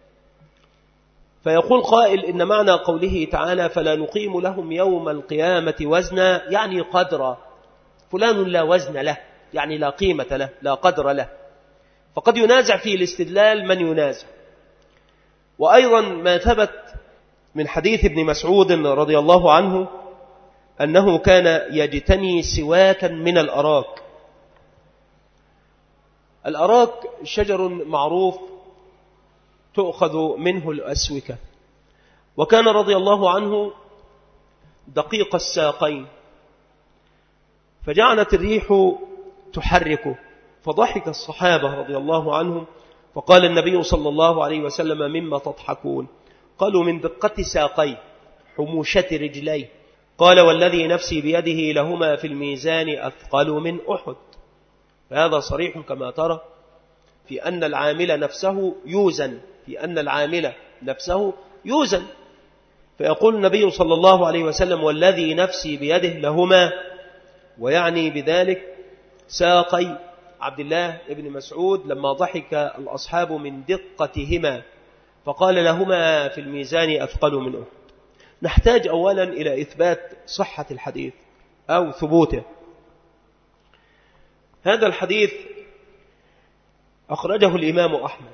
فيقول قائل إن معنى قوله تعالى فلا نقيم لهم يوم القيامة وزنا يعني قدر فلان لا وزن له، يعني لا قيمة له لا قدر له، فقد ينازع في الاستدلال من ينازع. وأيضا ما ثبت من حديث ابن مسعود رضي الله عنه أنه كان يجتني سواكا من الأراك. الأراك شجر معروف تؤخذ منه الأسوكة، وكان رضي الله عنه دقيق الساقين، فجعلت الريح تحركه، فضحك الصحابة رضي الله عنهم، فقال النبي صلى الله عليه وسلم مما تضحكون؟ قالوا من دقة ساقي حموشة رجلي. قال والذي نفسي بيده لهما في الميزان أثقل من أحد. فهذا صريح كما ترى في أن العامل نفسه يوزن في أن العامل نفسه يوزن فيقول النبي صلى الله عليه وسلم والذي نفسي بيده لهما، ويعني بذلك ساقي عبد الله بن مسعود لما ضحك الأصحاب من دقتهما، فقال لهما في الميزان أثقل من أحد. نحتاج أولا إلى إثبات صحة الحديث أو ثبوته، هذا الحديث أخرجه الإمام أحمد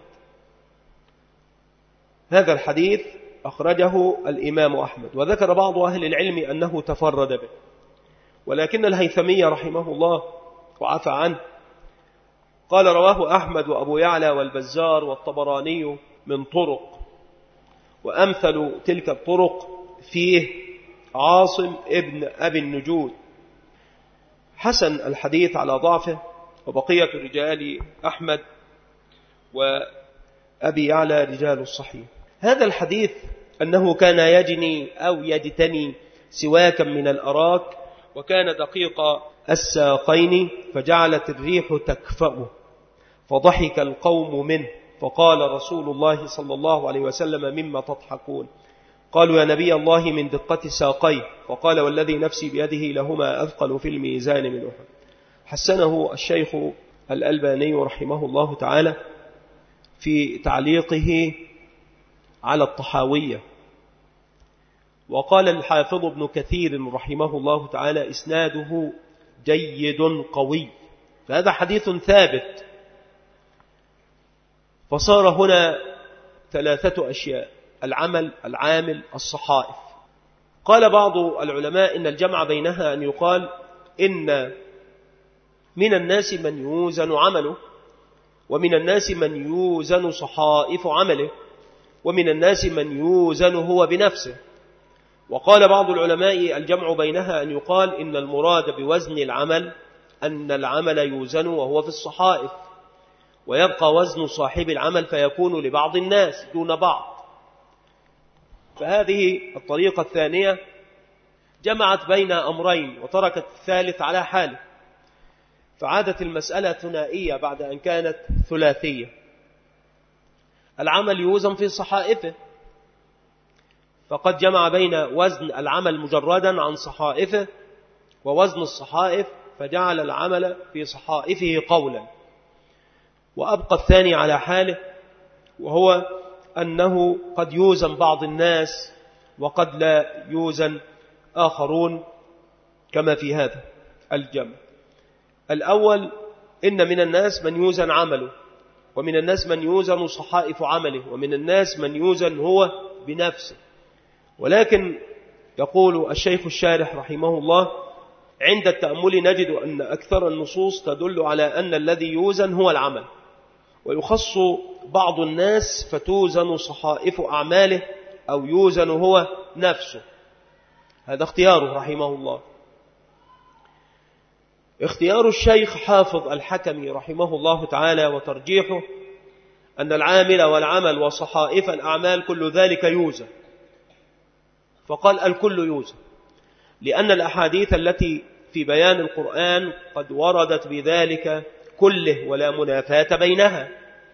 هذا الحديث أخرجه الإمام أحمد وذكر بعض أهل العلم أنه تفرد به، ولكن الهيثمي رحمه الله وعفى عنه قال رواه أحمد وأبو يعلى والبزار والطبراني من طرق، وأمثل تلك الطرق فيه عاصم ابن أبي النجود. حسن الحديث على ضعفه، وبقية رجال أحمد وأبي يعلى رجال الصحيح. هذا الحديث أنه كان يجني أو يجتني سواكا من الأراك، وكان دقيق الساقين، فجعلت الريح تكفأه فضحك القوم منه، فقال رسول الله صلى الله عليه وسلم: مما تضحكون؟ قالوا: يا نبي الله من دقة ساقيه. فقال: والذي نفسي بيده لهما أثقل في الميزان من أحد. حسنه الشيخ الألباني رحمه الله تعالى في تعليقه على الطحاوية. وقال الحافظ ابن كثير رحمه الله تعالى: إسناده جيد قوي، فهذا حديث ثابت. فصار هنا ثلاثة أشياء: العمل، العامل، الصحائف. قال بعض العلماء إن الجمع بينها أن يقال إن من الناس من يوزن عمله، ومن الناس من يوزن صحائف عمله، ومن الناس من يوزن هو بنفسه. وقال بعض العلماء الجمع بينها أن يقال إن المراد بوزن العمل أن العمل يوزن وهو في الصحائف، ويبقى وزن صاحب العمل فيكون لبعض الناس دون بعض. فهذه الطريقة الثانية جمعت بين أمرين وتركت الثالث على حاله، فعادت المسألة ثنائية بعد أن كانت ثلاثية. العمل يوزن في صحائفه، فقد جمع بين وزن العمل مجردا عن صحائفه ووزن الصحائف، فجعل العمل في صحائفه قولا. وأبقى الثاني على حاله، وهو أنه قد يوزن بعض الناس وقد لا يوزن آخرون، كما في هذا الجمع. الأول: إن من الناس من يوزن عمله، ومن الناس من يوزن صحائف عمله، ومن الناس من يوزن هو بنفسه. ولكن يقول الشيخ الشارح رحمه الله: عند التأمل نجد أن أكثر النصوص تدل على أن الذي يوزن هو العمل، ويخص بعض الناس فتوزن صحائف أعماله أو يوزن هو نفسه. هذا اختياره رحمه الله. اختيار الشيخ حافظ الحكمي رحمه الله تعالى وترجيحه أن العامل والعمل وصحائف الأعمال كل ذلك يوزن، فقال: الكل يوزن، لأن الأحاديث التي في بيان القرآن قد وردت بذلك كله ولا منافاة بينها.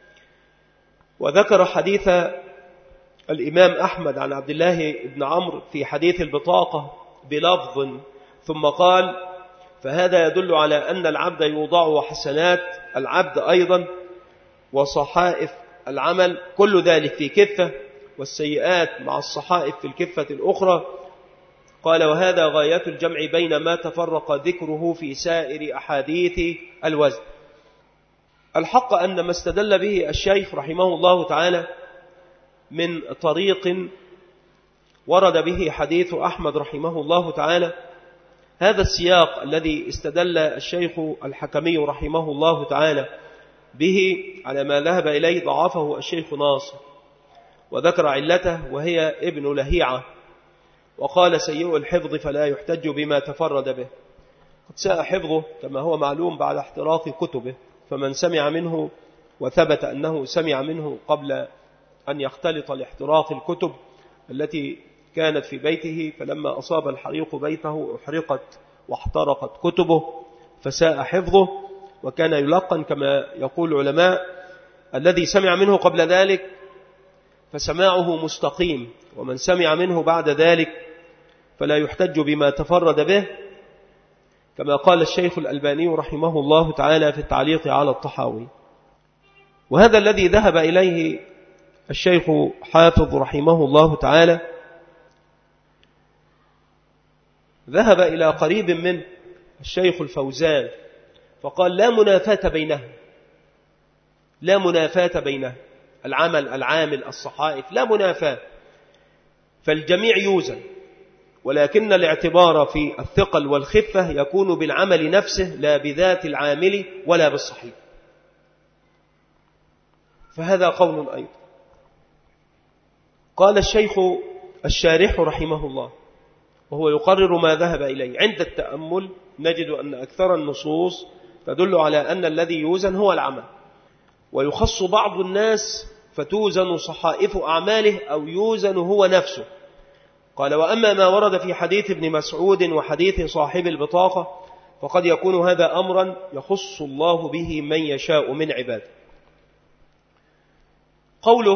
وذكر حديث الإمام أحمد عن عبد الله بن عمرو في حديث البطاقة بلفظ، ثم قال: فهذا يدل على أن العبد يوضع حسنات العبد أيضا وصحائف العمل كل ذلك في كفة، والسيئات مع الصحائف في الكفة الأخرى. قال: وهذا غاية الجمع بين ما تفرق ذكره في سائر أحاديث الوزن. الحق أن ما استدل به الشيخ رحمه الله تعالى من طريق ورد به حديث أحمد رحمه الله تعالى، هذا السياق الذي استدل الشيخ الحكمي رحمه الله تعالى به على ما ذهب إليه ضعفه الشيخ ناصر، وذكر علته وهي ابن لهيعة، وقال: سيء الحفظ فلا يحتج بما تفرد به. قد ساء حفظه كما هو معلوم بعد احتراق كتبه، فمن سمع منه وثبت أنه سمع منه قبل أن يختلط لاحتراق الكتب التي كانت في بيته، فلما أصاب الحريق بيته أحرقت واحترقت كتبه فساء حفظه. وكان يلقن كما يقول العلماء الذي سمع منه قبل ذلك فسماعه مستقيم، ومن سمع منه بعد ذلك فلا يحتج بما تفرد به، كما قال الشيخ الألباني رحمه الله تعالى في التعليق على الطحاوي. وهذا الذي ذهب إليه الشيخ حافظ رحمه الله تعالى ذهب إلى قريب من الشيخ الفوزان فقال لا منافاة بينها، لا منافاة بينها، العمل العامل الصحائف لا منافاة، فالجميع يوزن، ولكن الاعتبار في الثقل والخفة يكون بالعمل نفسه لا بذات العامل ولا بالصحيح. فهذا قول أيضا. قال الشيخ الشارح رحمه الله وهو يقرر ما ذهب إليه: عند التأمل نجد أن أكثر النصوص تدل على أن الذي يوزن هو العمل، ويخص بعض الناس فتوزن صحائف أعماله أو يوزن هو نفسه. قال: وأما ما ورد في حديث ابن مسعود وحديث صاحب البطاقة فقد يكون هذا أمرا يخص الله به من يشاء من عباده. قوله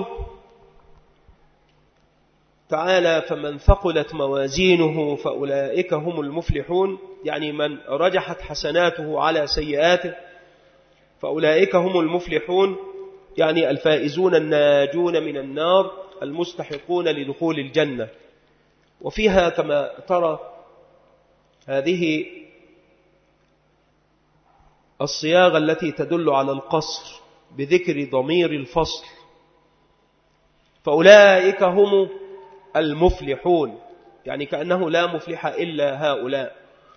تعالى: فمن ثقلت موازينه فأولئك هم المفلحون، يعني من رجحت حسناته على سيئاته فأولئك هم المفلحون، يعني الفائزون الناجون من النار المستحقون لدخول الجنة. وفيها كما ترى هذه الصياغة التي تدل على القصر بذكر ضمير الفصل، فأولئك هم المفلحون، يعني كأنه لا مفلح إلا هؤلاء.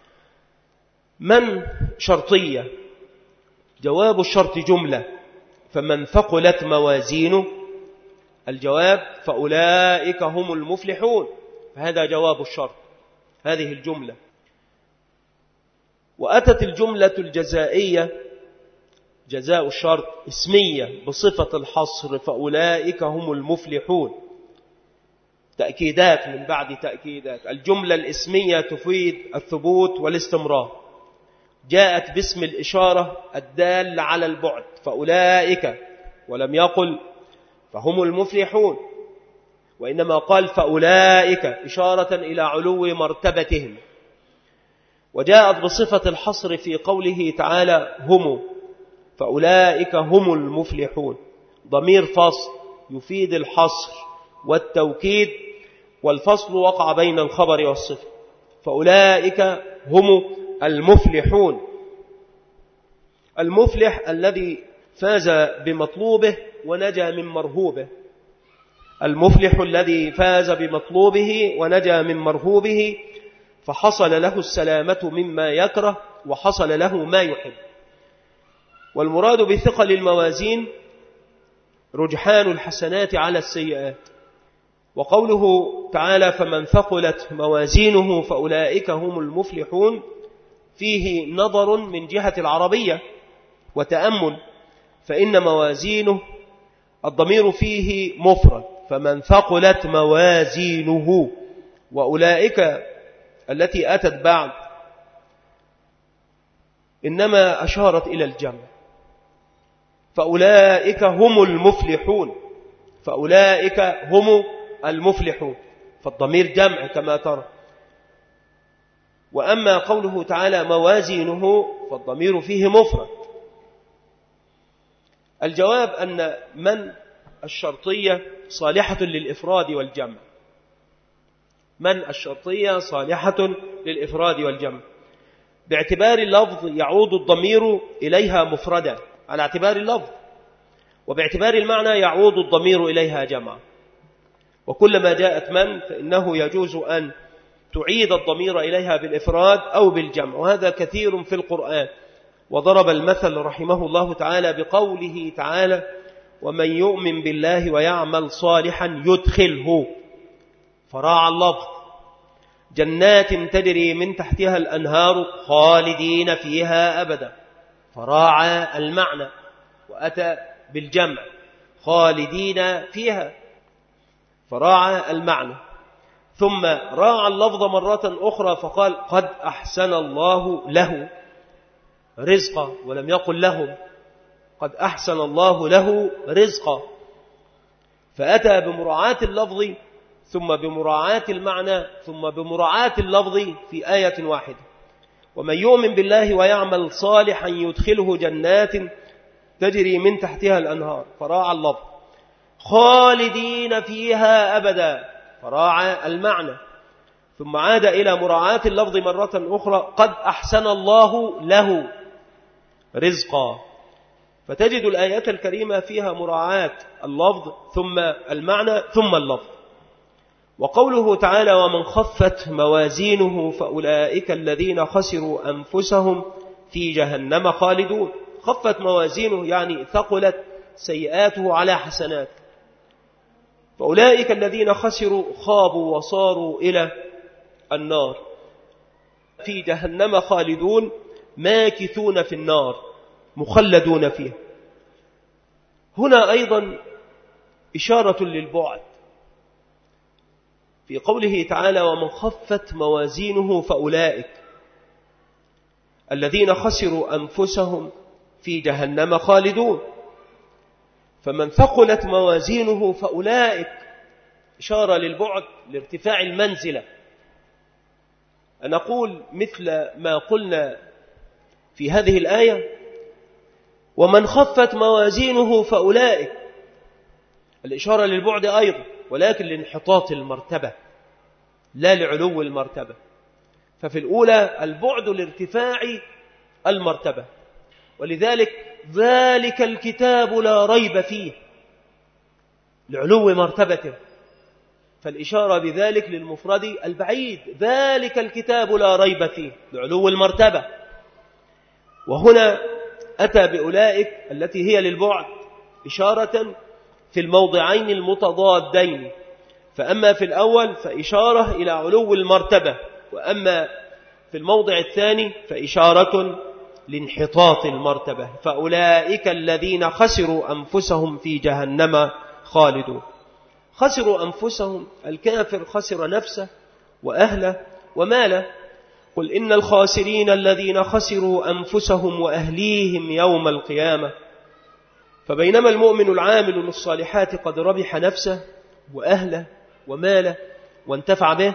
من شرطية، جواب الشرط جملة، فمن ثقلت موازينه، الجواب فأولئك هم المفلحون، فهذا جواب الشرط، هذه الجملة. وأتت الجملة الجزائية جزاء الشرط اسمية بصفة الحصر، فأولئك هم المفلحون، تأكيدات من بعد تأكيدات. الجملة الاسمية تفيد الثبوت والاستمرار، جاءت باسم الإشارة الدال على البعد، فأولئك، ولم يقل فهم المفلحون، وإنما قال فأولئك إشارة إلى علو مرتبتهم. وجاءت بصفة الحصر في قوله تعالى هم، فأولئك هم المفلحون، ضمير فصل يفيد الحصر والتوكيد، والفصل وقع بين الخبر والصفة، فأولئك هم المفلحون. المفلح الذي فاز بمطلوبه ونجا من مرهوبه، المفلح الذي فاز بمطلوبه ونجا من مرهوبه، فحصل له السلامة مما يكره وحصل له ما يحب. والمراد بثقل الموازين رجحان الحسنات على السيئات. وقوله تعالى فمن ثقلت موازينه فأولئك هم المفلحون فيه نظر من جهة العربية وتأمل، فإن موازينه الضمير فيه مفرد، فمن ثقلت موازينه، وأولئك التي أتت بعد إنما أشارت إلى الجمع، فأولئك هم المفلحون، فأولئك هم المفلحون، فالضمير جمع كما ترى. وأما قوله تعالى موازينه فالضمير فيه مفرد. الجواب أن من الشرطية صالحة للإفراد والجمع، من الشرطية صالحة للإفراد والجمع، باعتبار اللفظ يعود الضمير إليها مفردا على اعتبار اللفظ، وباعتبار المعنى يعود الضمير إليها جمعا. وكلما جاءت من فإنه يجوز أن تعيد الضمير إليها بالإفراد أو بالجمع، وهذا كثير في القرآن. وضرب المثل رحمه الله تعالى بقوله تعالى ومن يؤمن بالله ويعمل صالحا يدخله، فراعى اللفظ، جنات تجري من تحتها الأنهار خالدين فيها أبدا، فراعى المعنى وأتى بالجمع خالدين فيها، فراعى المعنى. ثم راعى اللفظ مرة أخرى فقال قد أحسن الله له رزقا، ولم يقل لهم، قد أحسن الله له رزقا، فأتى بمراعاة اللفظ ثم بمراعاة المعنى ثم بمراعاة اللفظ في آية واحدة. ومن يؤمن بالله ويعمل صالحا يدخله جنات تجري من تحتها الأنهار، فراعى اللفظ، خالدين فيها أبدا، فراعى المعنى. ثم عاد إلى مراعاة اللفظ مرة أخرى قد أحسن الله له، رزقا. فتجد الآيات الكريمة فيها مراعاة اللفظ ثم المعنى ثم اللفظ. وقوله تعالى ومن خفت موازينه فأولئك الذين خسروا أنفسهم في جهنم خالدون. خفت موازينه يعني ثقلت سيئاته على حسنات، فأولئك الذين خسروا خابوا وصاروا إلى النار، في جهنم خالدون ماكثون في النار مخلدون فيها. هنا أيضا إشارة للبعد في قوله تعالى ومن خفت موازينه فأولئك الذين خسروا أنفسهم في جهنم خالدون. فمن ثقلت موازينه فأولئك إشارة للبعد لارتفاع المنزلة. أنا أقول مثل ما قلنا في هذه الآية ومن خفت موازينه فأولئك، الإشارة للبعد أيضا ولكن لانحطاط المرتبة لا لعلو المرتبة. ففي الأولى البعد لارتفاع المرتبة، ولذلك ذلك الكتاب لا ريب فيه لعلو مرتبته، فالإشارة بذلك للمفرد البعيد ذلك الكتاب لا ريب فيه لعلو المرتبة. وهنا أتى بأولئك التي هي للبعد إشارة في الموضعين المتضادين، فأما في الأول فإشارة إلى علو المرتبة، وأما في الموضع الثاني فإشارة لانحطاط المرتبة. فأولئك الذين خسروا أنفسهم في جهنم خالدون. خسروا أنفسهم، الكافر خسر نفسه وأهله وماله. قل إن الخاسرين الذين خسروا أنفسهم وأهليهم يوم القيامة. فبينما المؤمن العامل للصالحات قد ربح نفسه وأهله وماله وانتفع به،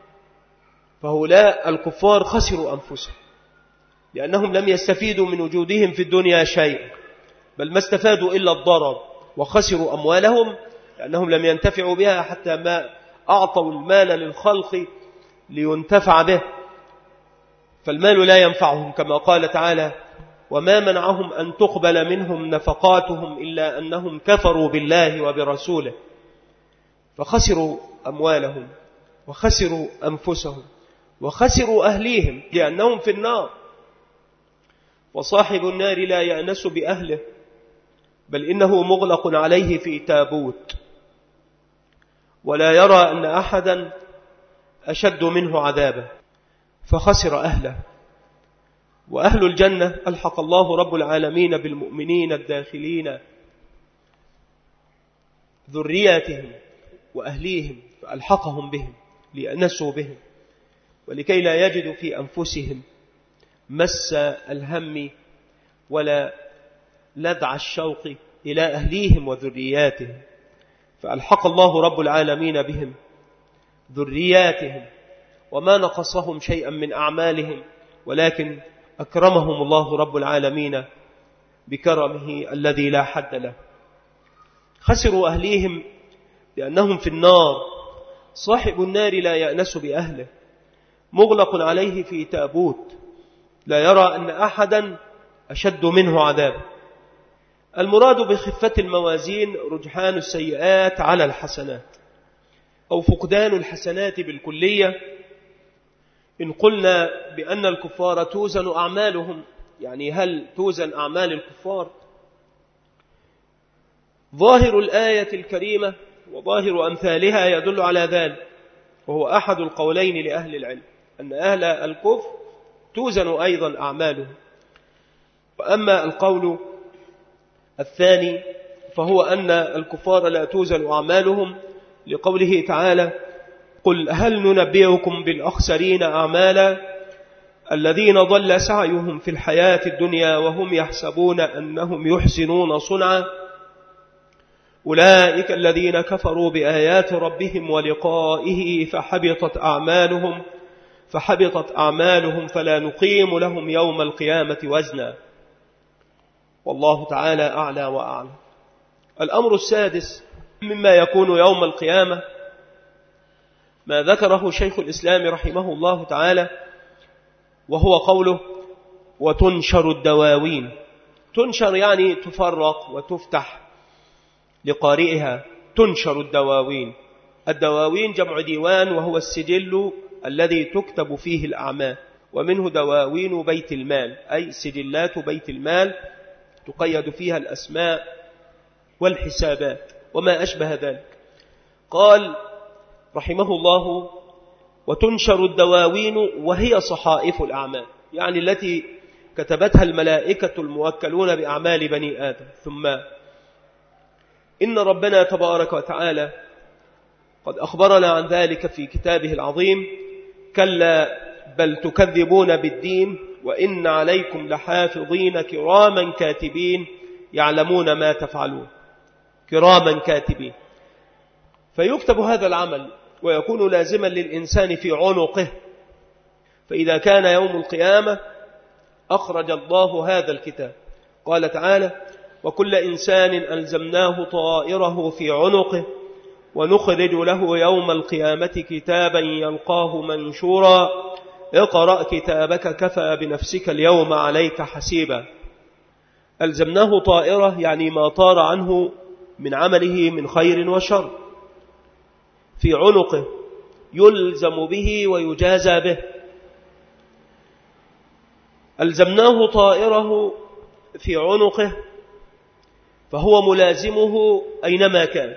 فهؤلاء الكفار خسروا أنفسهم لأنهم لم يستفيدوا من وجودهم في الدنيا شيئا، بل ما استفادوا إلا الضرر. وخسروا أموالهم لأنهم لم ينتفعوا بها حتى ما أعطوا المال للخلق لينتفع به، فالمال لا ينفعهم كما قال تعالى وما منعهم أن تقبل منهم نفقاتهم إلا أنهم كفروا بالله وبرسوله. فخسروا أموالهم وخسروا أنفسهم وخسروا أهليهم لأنهم في النار. وصاحب النار لا يأنس بأهله بل إنه مغلق عليه في تابوت، ولا يرى أن أحدا أشد منه عذابا، فخسر أهله. وأهل الجنة ألحق الله رب العالمين بالمؤمنين الداخلين ذرياتهم وأهليهم، فألحقهم بهم ليأنسوا بهم ولكي لا يجدوا في أنفسهم مس الهم ولا لدع الشوق إلى أهليهم وذرياتهم. فألحق الله رب العالمين بهم ذرياتهم وما نقصهم شيئا من أعمالهم، ولكن أكرمهم الله رب العالمين بكرمه الذي لا حد له. خسروا أهليهم لأنهم في النار. صاحب النار لا يأنس بأهله، مغلق عليه في تابوت، لا يرى أن أحدا أشد منه عذاب. المراد بخفة الموازين رجحان السيئات على الحسنات أو فقدان الحسنات بالكلية. إن قلنا بأن الكفار توزن أعمالهم، يعني هل توزن أعمال الكفار؟ ظاهر الآية الكريمة وظاهر أمثالها يدل على ذلك، وهو أحد القولين لأهل العلم أن أهل الكفر توزن أيضا أعمالهم. وأما القول الثاني فهو أن الكفار لا توزن أعمالهم لقوله تعالى قل هل ننبئكم بالأخسرين أعمالا الذين ضل سعيهم في الحياة الدنيا وهم يحسبون أنهم يحسنون صنعا أولئك الذين كفروا بآيات ربهم ولقائه فحبطت أعمالهم فحبطت أعمالهم فلا نقيم لهم يوم القيامة وزنا. والله تعالى أعلى وأعلم. الأمر السادس مما يكون يوم القيامة ما ذكره شيخ الإسلام رحمه الله تعالى، وهو قوله وتنشر الدواوين. تنشر يعني تفرق وتفتح لقارئها. تنشر الدواوين. الدواوين جمع ديوان، وهو السجل الذي تكتب فيه الأعمال، ومنه دواوين بيت المال، أي سجلات بيت المال تقيد فيها الأسماء والحسابات وما أشبه ذلك. قال رحمه الله: وتنشر الدواوين وهي صحائف الأعمال، يعني التي كتبتها الملائكة الموكلون بأعمال بني آدم. ثم إن ربنا تبارك وتعالى قد أخبرنا عن ذلك في كتابه العظيم: كلا بل تكذبون بالدين وإن عليكم لحافظين كراما كاتبين يعلمون ما تفعلون. كراما كاتبين، فيكتب هذا العمل ويكون لازما للإنسان في عنقه. فإذا كان يوم القيامة أخرج الله هذا الكتاب. قال تعالى: وكل إنسان ألزمناه طائره في عنقه ونخرج له يوم القيامة كتابا يلقاه منشورا اقرأ كتابك كفى بنفسك اليوم عليك حسيبا. ألزمناه طائره يعني ما طار عنه من عمله من خير وشر في عنقه، يلزم به ويجازى به. ألزمناه طائره في عنقه فهو ملازمه أينما كان،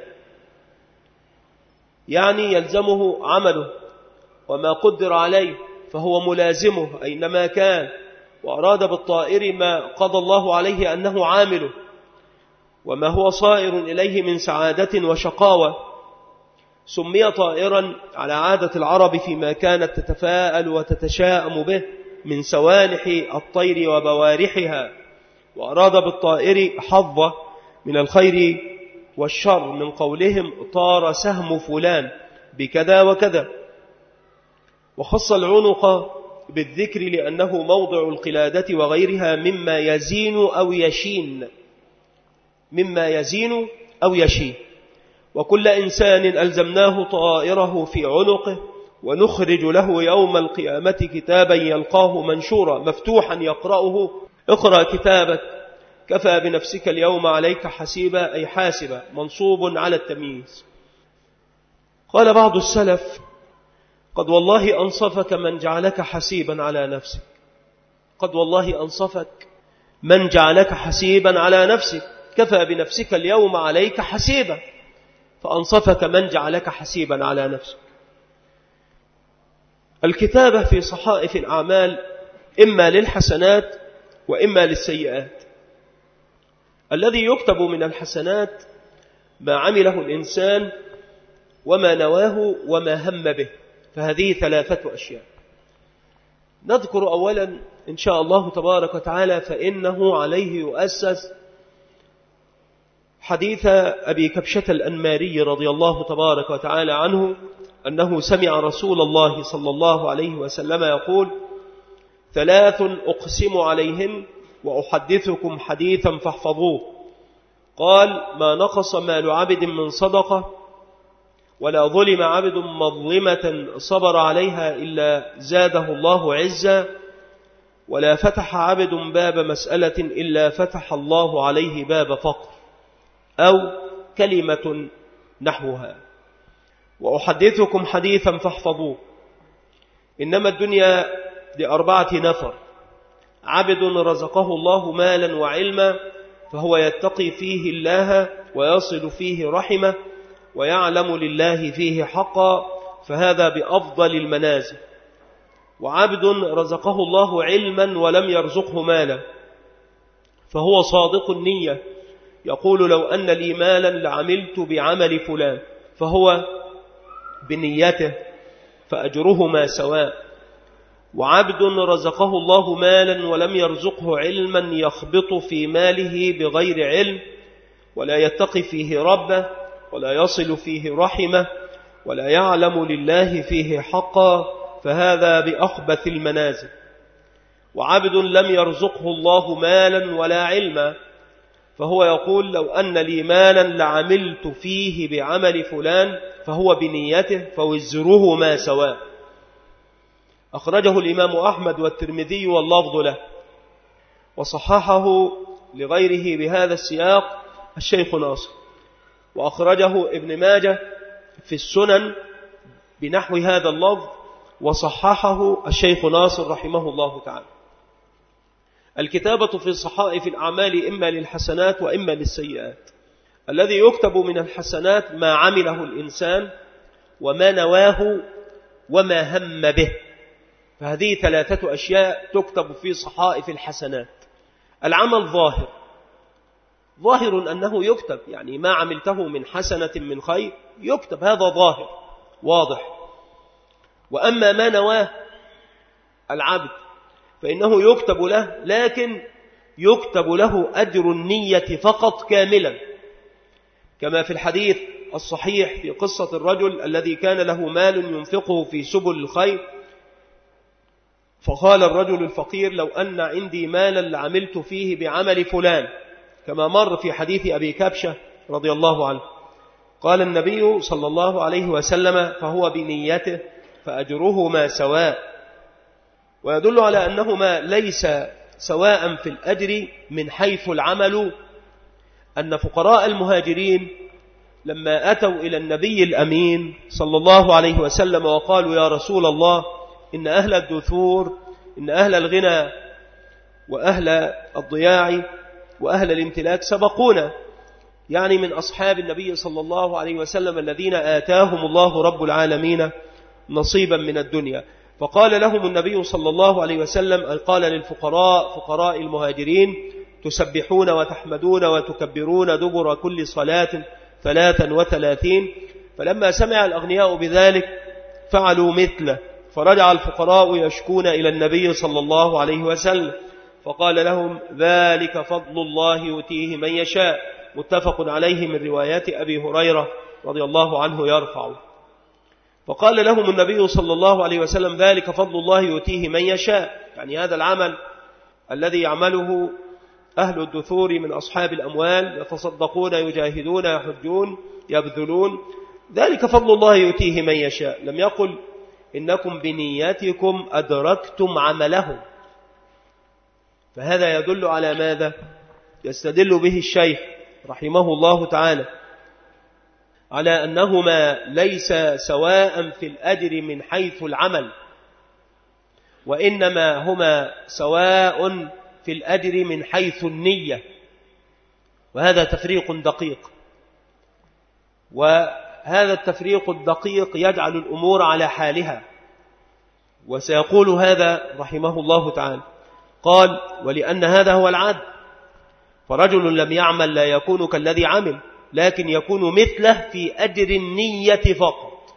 يعني يلزمه عمله وما قدر عليه فهو ملازمه أينما كان، وأراد بالطائر ما قضى الله عليه أنه عامله وما هو صائر إليه من سعادة وشقاوة. سمي طائرا على عادة العرب فيما كانت تتفاءل وتتشاءم به من سوانح الطير وبوارحها، وأراد بالطائر حظه من الخير والشر، من قولهم طار سهم فلان بكذا وكذا. وخص العنق بالذكر لأنه موضع القلادة وغيرها مما يزين أو يشين، مما يزين أو يشين. وكل إنسان ألزمناه طائره في عنقه ونخرج له يوم القيامة كتابا يلقاه منشورا مفتوحا يقرأه اقرأ كتابك كفى بنفسك اليوم عليك حسيبا، أي حاسبا، منصوب على التمييز. قال بعض السلف: قد والله أنصفك من جعلك حسيبا على نفسك. قد والله أنصفك من جعلك حسيبا على نفسك، كفى بنفسك اليوم عليك حسيبا، فأنصفك من جعلك حسيبا على نفسك. الكتابة في صحائف الأعمال إما للحسنات وإما للسيئات. الذي يكتب من الحسنات ما عمله الإنسان وما نواه وما هم به، فهذه ثلاثة أشياء. نذكر أولا إن شاء الله تبارك وتعالى، فإنه عليه يؤسس حديث أبي كبشة الأنماري رضي الله تبارك وتعالى عنه أنه سمع رسول الله صلى الله عليه وسلم يقول: ثلاث أقسم عليهم وأحدثكم حديثا فاحفظوه. قال: ما نقص مال عبد من صدقة ولا ظلم عبد مظلمة صبر عليها إلا زاده الله عزا، ولا فتح عبد باب مسألة إلا فتح الله عليه باب فقر، أو كلمة نحوها. وأحدثكم حديثا فاحفظوه. إنما الدنيا لأربعة نفر: عبد رزقه الله مالا وعلما فهو يتقي فيه الله ويصل فيه رحمه ويعلم لله فيه حقا، فهذا بأفضل المنازل. وعبد رزقه الله علما ولم يرزقه مالا فهو صادق النية، يقول: لو أن لي مالا لعملت بعمل فلان، فهو بنيته فأجرهما سواء. وعبد رزقه الله مالا ولم يرزقه علما يخبط في ماله بغير علم ولا يتقي فيه ربه ولا يصل فيه رحمه ولا يعلم لله فيه حقا، فهذا بأخبث المنازل. وعبد لم يرزقه الله مالا ولا علما فهو يقول: لو أن لي مالا لعملت فيه بعمل فلان، فهو بنيته فوزرهما سواء. أخرجه الإمام أحمد والترمذي واللفظ له، وصححه لغيره بهذا السياق الشيخ ناصر، وأخرجه ابن ماجه في السنن بنحو هذا اللفظ، وصححه الشيخ ناصر رحمه الله تعالى. الكتابة في صحائف الأعمال إما للحسنات وإما للسيئات. الذي يكتب من الحسنات ما عمله الإنسان وما نواه وما هم به، فهذه ثلاثة أشياء تكتب في صحائف الحسنات. العمل ظاهر، ظاهر أنه يكتب، يعني ما عملته من حسنة من خير يكتب، هذا ظاهر واضح. وأما ما نواه العبد فإنه يكتب له، لكن يكتب له أجر النية فقط كاملا، كما في الحديث الصحيح في قصة الرجل الذي كان له مال ينفقه في سبل الخير، فقال الرجل الفقير: لو أن عندي مالا لعملت فيه بعمل فلان، كما مر في حديث أبي كبشة رضي الله عنه. قال النبي صلى الله عليه وسلم: فهو بنيته فأجرهما سواء. ويدل على أنهما ليس سواء في الأجر من حيث العمل، أن فقراء المهاجرين لما أتوا إلى النبي الأمين صلى الله عليه وسلم وقالوا: يا رسول الله، إن أهل الدثور، إن أهل الغنى وأهل الضياع وأهل الامتلاك سبقونا، يعني من أصحاب النبي صلى الله عليه وسلم الذين آتاهم الله رب العالمين نصيبا من الدنيا. فقال لهم النبي صلى الله عليه وسلم، قال للفقراء فقراء المهاجرين: تسبحون وتحمدون وتكبرون دبر كل صلاة ثلاثا وثلاثين. فلما سمع الأغنياء بذلك فعلوا مثله، فرجع الفقراء يشكون إلى النبي صلى الله عليه وسلم، فقال لهم: ذلك فضل الله يؤتيه من يشاء. متفق عليه من روايات أبي هريرة رضي الله عنه يرفع. فقال لهم النبي صلى الله عليه وسلم: ذلك فضل الله يؤتيه من يشاء، يعني هذا العمل الذي يعمله أهل الدثور من أصحاب الأموال، يتصدقون، يجاهدون، يحجون، يبذلون، ذلك فضل الله يؤتيه من يشاء. لم يقل إنكم بنياتكم أدركتم عمله. فهذا يدل على ماذا؟ يستدل به الشيخ رحمه الله تعالى على أنهما ليس سواء في الأجر من حيث العمل، وإنما هما سواء في الأجر من حيث النية، وهذا تفريق دقيق. وهذا التفريق الدقيق يجعل الأمور على حالها، وسيقول هذا رحمه الله تعالى. قال: ولأن هذا هو العدل، فرجل لم يعمل لا يكون كالذي عمل، لكن يكون مثله في أجر النية فقط،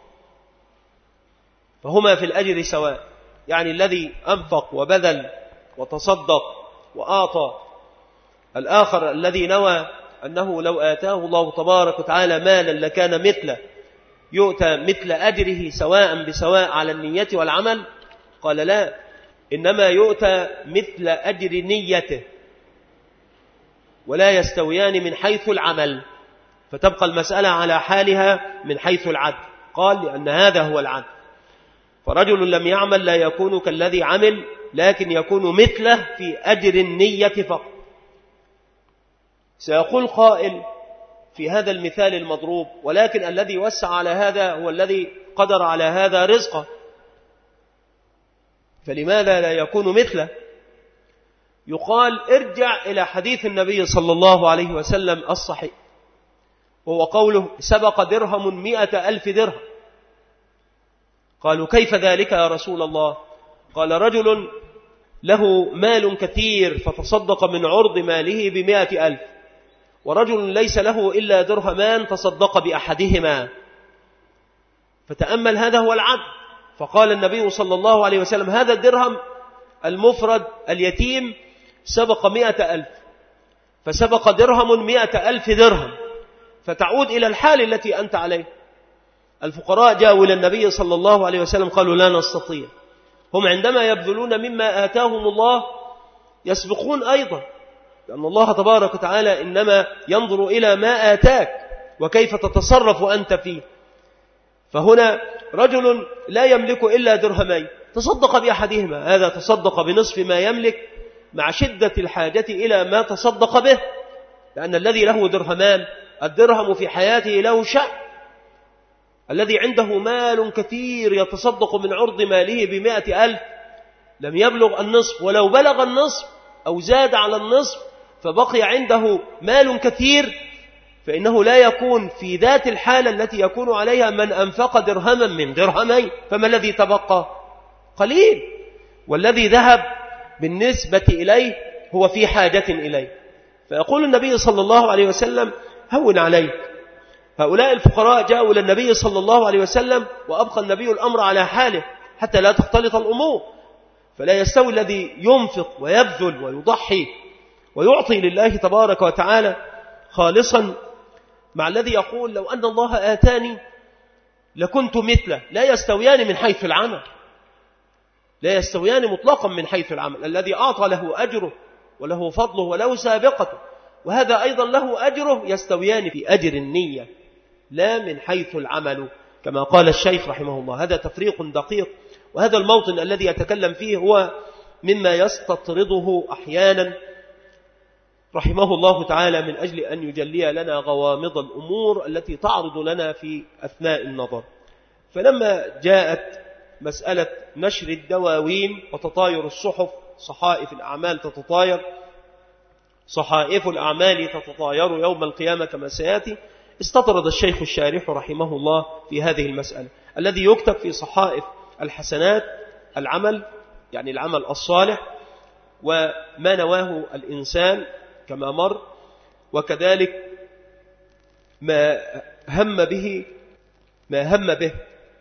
فهما في الأجر سواء. يعني الذي أنفق وبذل وتصدق وآطى، الآخر الذي نوى أنه لو آتاه الله تبارك وتعالى مالا لكان مثله، يؤتى مثل أجره سواء بسواء على النية والعمل. قال: لا، إنما يؤتى مثل أجر نيته، ولا يستويان من حيث العمل، فتبقى المسألة على حالها من حيث العدل. قال: لأن هذا هو العدل، فرجل لم يعمل لا يكون كالذي عمل، لكن يكون مثله في أجر النية فقط. سيقول قائل في هذا المثال المضروب: ولكن الذي وسع على هذا هو الذي قدر على هذا رزقه، فلماذا لا يكون مثله؟ يقال: ارجع إلى حديث النبي صلى الله عليه وسلم الصحيح، وهو قوله: سبق درهم مئة ألف درهم. قالوا: كيف ذلك يا رسول الله؟ قال: رجل له مال كثير فتصدق من عرض ماله بمئة ألف، ورجل ليس له إلا درهمان تصدق بأحدهما. فتأمل، هذا هو العدل. فقال النبي صلى الله عليه وسلم: هذا الدرهم المفرد اليتيم سبق مئة ألف، فسبق درهم مئة ألف درهم، فتعود إلى الحال التي أنت عليه. الفقراء جاءوا إلى النبي صلى الله عليه وسلم قالوا: لا نستطيع. هم عندما يبذلون مما آتاهم الله يسبقون أيضا، لأن الله تبارك وتعالى إنما ينظر إلى ما آتاك وكيف تتصرف أنت فيه. فهنا رجل لا يملك إلا درهمين تصدق بأحدهما، هذا تصدق بنصف ما يملك مع شدة الحاجة إلى ما تصدق به، لأن الذي له درهمان الدرهم في حياته له شأن، الذي عنده مال كثير يتصدق من عرض ماله بمائة ألف لم يبلغ النصف، ولو بلغ النصف أو زاد على النصف فبقي عنده مال كثير، فإنه لا يكون في ذات الحالة التي يكون عليها من أنفق درهما من درهمين، فما الذي تبقى؟ قليل، والذي ذهب بالنسبة إليه هو في حاجة إليه. فيقول النبي صلى الله عليه وسلم هون عليك. هؤلاء الفقراء جاءوا إلى النبي صلى الله عليه وسلم وأبقى النبي الأمر على حاله حتى لا تختلط الأمور، فلا يستوي الذي ينفق ويبذل ويضحي ويعطي لله تبارك وتعالى خالصا مع الذي يقول لو أن الله آتاني لكنت مثله. لا يستويان من حيث العمل، لا يستويان مطلقا من حيث العمل. الذي أعطى له أجره وله فضله وله سابقته، وهذا أيضا له أجره، يستويان في أجر النية لا من حيث العمل، كما قال الشيخ رحمه الله. هذا تفريق دقيق، وهذا الموطن الذي يتكلم فيه هو مما يستطرده أحيانا رحمه الله تعالى من أجل أن يجلي لنا غوامض الأمور التي تعرض لنا في أثناء النظر. فلما جاءت مسألة نشر الدواوين وتطاير الصحف، صحائف الأعمال تتطاير، صحائف الأعمال تتطاير يوم القيامة كما سيأتي، استطرد الشيخ الشارح رحمه الله في هذه المسألة. الذي يكتب في صحائف الحسنات العمل، يعني العمل الصالح وما نواه الإنسان كما مر، وكذلك ما هم به ما هم به.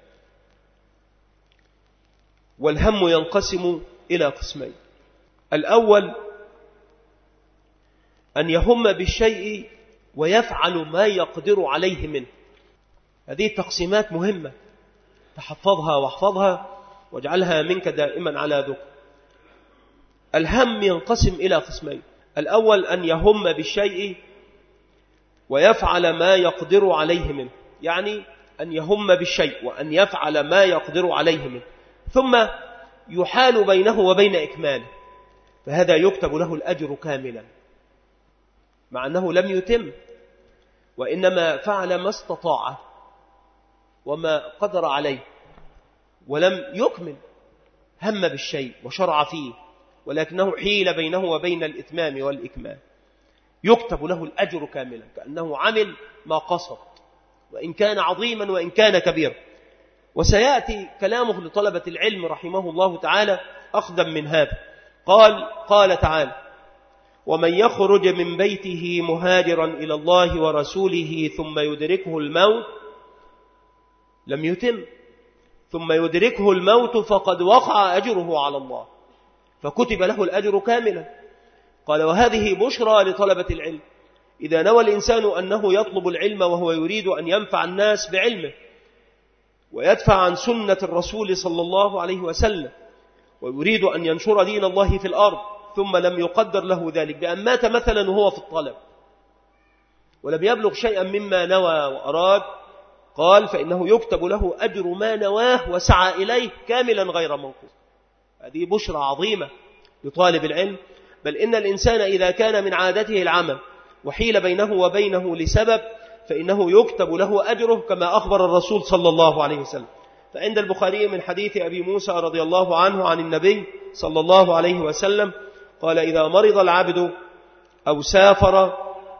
والهم ينقسم إلى قسمين: الأول أن يهم بالشيء ويفعل ما يقدر عليه منه. هذه التقسيمات مهمة، تحفظها واحفظها واجعلها منك دائما على ذكر. الهم ينقسم إلى قسمين: الأول أن يهم بالشيء ويفعل ما يقدر عليه منه، يعني أن يهم بالشيء وأن يفعل ما يقدر عليه منه، ثم يحال بينه وبين إكماله، فهذا يكتب له الأجر كاملا مع أنه لم يتم، وإنما فعل ما استطاع وما قدر عليه ولم يكمل. هم بالشيء وشرع فيه ولكنه حيل بينه وبين الإتمام والإكمال، يكتب له الأجر كاملا كأنه عمل ما قصد، وإن كان عظيما وإن كان كبيرا. وسيأتي كلامه لطلبة العلم رحمه الله تعالى أخذا من هذا. قال قال تعالى: ومن يخرج من بيته مهاجرا إلى الله ورسوله ثم يدركه الموت لم يتم، ثم يدركه الموت فقد وقع أجره على الله، فكتب له الأجر كاملا. قال: وهذه بشرى لطلبة العلم. إذا نوى الإنسان أنه يطلب العلم وهو يريد أن ينفع الناس بعلمه ويدفع عن سنة الرسول صلى الله عليه وسلم ويريد أن ينشر دين الله في الأرض، ثم لم يقدر له ذلك بأن مات مثلا وهو في الطلب ولم يبلغ شيئا مما نوى وأراد، قال: فإنه يكتب له أجر ما نواه وسعى إليه كاملا غير منقوص. هذه بشرى عظيمة لطالب العلم. بل إن الإنسان إذا كان من عادته العمل وحيل بينه وبينه لسبب فإنه يكتب له أجره كما أخبر الرسول صلى الله عليه وسلم. فعند البخاري من حديث أبي موسى رضي الله عنه عن النبي صلى الله عليه وسلم قال: إذا مرض العبد أو سافر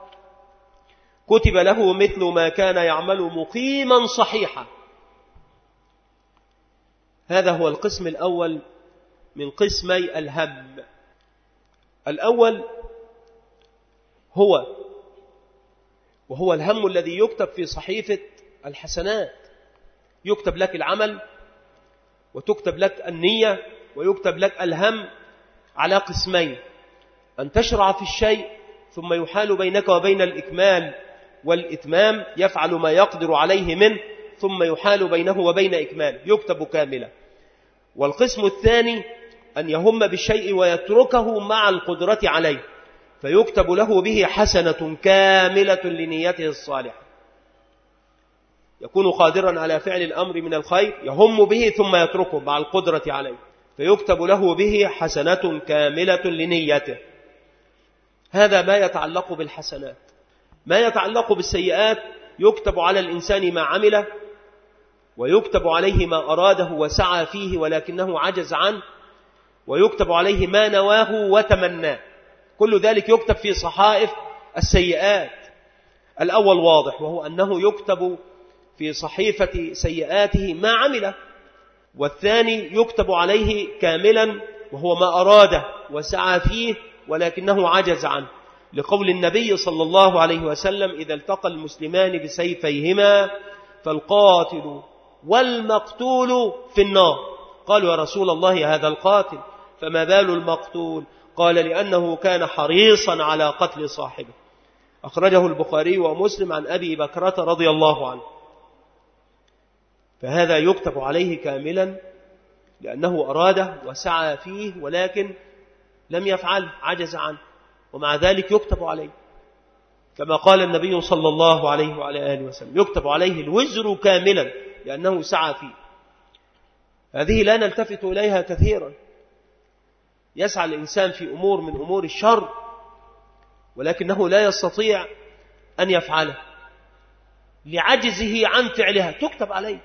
كتب له مثل ما كان يعمل مقيما صحيحا. هذا هو القسم الأول من قسمي الهم. الأول هو وهو الهم الذي يكتب في صحيفة الحسنات، يكتب لك العمل وتكتب لك النية ويكتب لك الهم على قسمين: أن تشرع في الشيء ثم يحال بينك وبين الإكمال والإتمام، يفعل ما يقدر عليه منه ثم يحال بينه وبين إكمال، يكتب كاملا. والقسم الثاني أن يهم بالشيء ويتركه مع القدرة عليه، فيكتب له به حسنة كاملة لنيته الصالحة، يكون قادرا على فعل الأمر من الخير، يهم به ثم يتركه مع القدرة عليه، فيكتب له به حسنة كاملة لنيته. هذا ما يتعلق بالحسنات. ما يتعلق بالسيئات يكتب على الإنسان ما عمله، ويكتب عليه ما أراده وسعى فيه ولكنه عجز عنه، ويكتب عليه ما نواه وتمناه. كل ذلك يكتب في صحائف السيئات. الأول واضح، وهو أنه يكتب في صحيفة سيئاته ما عمله، والثاني يكتب عليه كاملا وهو ما أراده وسعى فيه ولكنه عجز عنه، لقول النبي صلى الله عليه وسلم: إذا التقى المسلمان بسيفيهما فالقاتل والمقتول في النار. قالوا: يا رسول الله هذا القاتل، فما بال المقتول؟ قال: لأنه كان حريصا على قتل صاحبه. أخرجه البخاري ومسلم عن أبي بكرة رضي الله عنه. فهذا يكتب عليه كاملا لأنه أراده وسعى فيه ولكن لم يفعل، عجز عنه، ومع ذلك يكتب عليه، كما قال النبي صلى الله عليه وعلى آله وسلم: يكتب عليه الوزر كاملا لأنه سعى فيه. هذه لا نلتفت إليها كثيرا. يسعى الإنسان في أمور من أمور الشر ولكنه لا يستطيع أن يفعله لعجزه عن فعلها، تكتب عليك،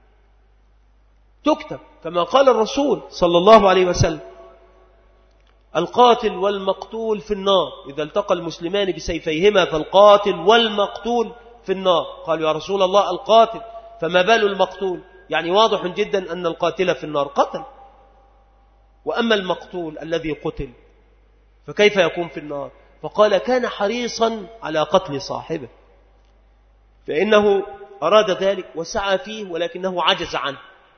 تكتب كما قال الرسول صلى الله عليه وسلم: القاتل والمقتول في النار، إذا التقى المسلمان بسيفيهما فالقاتل والمقتول في النار. قالوا: يا رسول الله القاتل، فما بال المقتول؟ يعني واضح جدا أن القاتل في النار قتل، وأما المقتول الذي قتل فكيف يكون في النار؟ فقال: كان حريصا على قتل صاحبه، فإنه أراد ذلك وسعى فيه ولكنه عجز عنه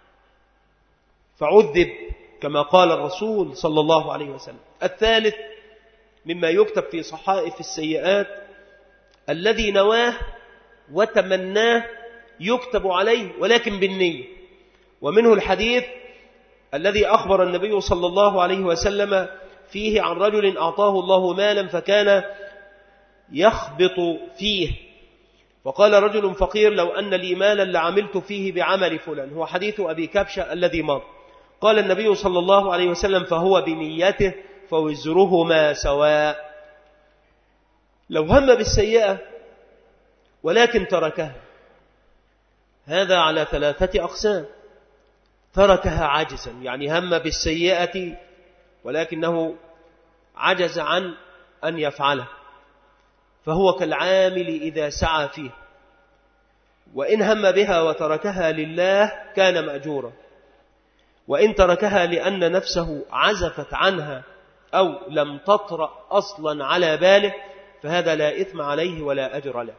فعذب، كما قال الرسول صلى الله عليه وسلم. الثالث مما يكتب في صحائف السيئات الذي نواه وتمناه يكتب عليه ولكن بالنية. ومنه الحديث الذي أخبر النبي صلى الله عليه وسلم فيه عن رجل أعطاه الله مالا فكان يخبط فيه، وقال رجل فقير: لو أن لي مالا لعملت فيه بعمل فلان. هو حديث أبي كبشة الذي مر. قال النبي صلى الله عليه وسلم: فهو بنيته فوزرهما سواء. لو هم بالسيئة ولكن تركها، هذا على ثلاثة أقسام: تركها عجزا، يعني هم بالسيئة ولكنه عجز عن أن يفعله، فهو كالعامل إذا سعى فيه، وإن هم بها وتركها لله كان مأجورا، وإن تركها لأن نفسه عزفت عنها أو لم تطرأ أصلا على باله فهذا لا إثم عليه ولا أجر له.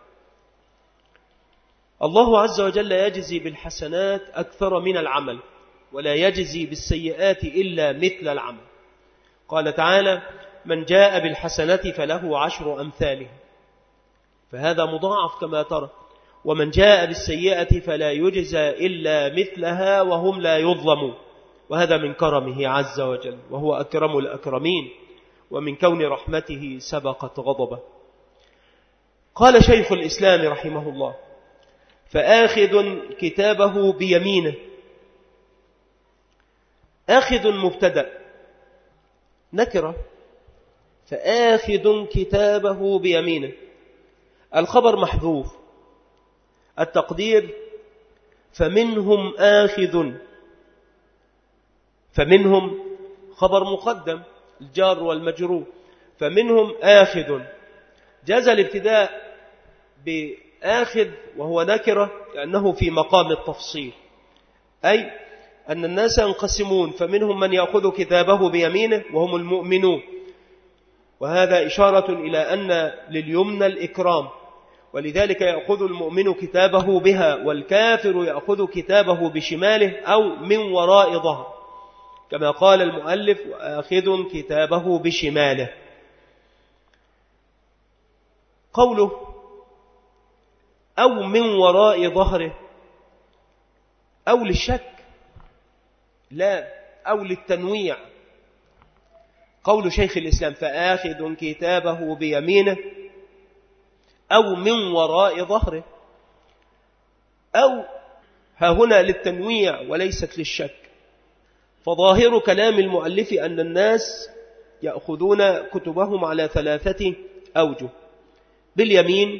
الله عز وجل يجزي بالحسنات أكثر من العمل، ولا يجزي بالسيئات إلا مثل العمل. قال تعالى: من جاء بالحسنة فله عشر أمثالها، فهذا مضاعف كما ترى. ومن جاء بالسيئة فلا يجزى إلا مثلها وهم لا يظلمون، وهذا من كرمه عز وجل، وهو أكرم الأكرمين، ومن كون رحمته سبقت غضبه. قال شيخ الإسلام رحمه الله: فآخذ كتابه بيمينه. آخذ مبتدأ نكرة، فآخذ كتابه بيمينه. الخبر محذوف، التقدير فمنهم آخذ، فمنهم خبر مقدم الجار والمجرور، فمنهم آخذ. جاز الابتداء بآخذ وهو نكرة لأنه في مقام التفصيل، أي أن الناس ينقسمون، فمنهم من يأخذ كتابه بيمينه وهم المؤمنون، وهذا إشارة إلى أن لليمنى الإكرام، ولذلك يأخذ المؤمن كتابه بها، والكافر يأخذ كتابه بشماله أو من وراء ظهر، كما قال المؤلف: وآخذ كتابه بشماله. قوله أو من وراء ظهره أو للشك، لا، أو للتنويع. قول شيخ الإسلام: فآخذ كتابه بيمينه أو من وراء ظهره، أو ها هنا للتنويع وليست للشك. فظاهر كلام المؤلف أن الناس يأخذون كتبهم على ثلاثة أوجه: باليمين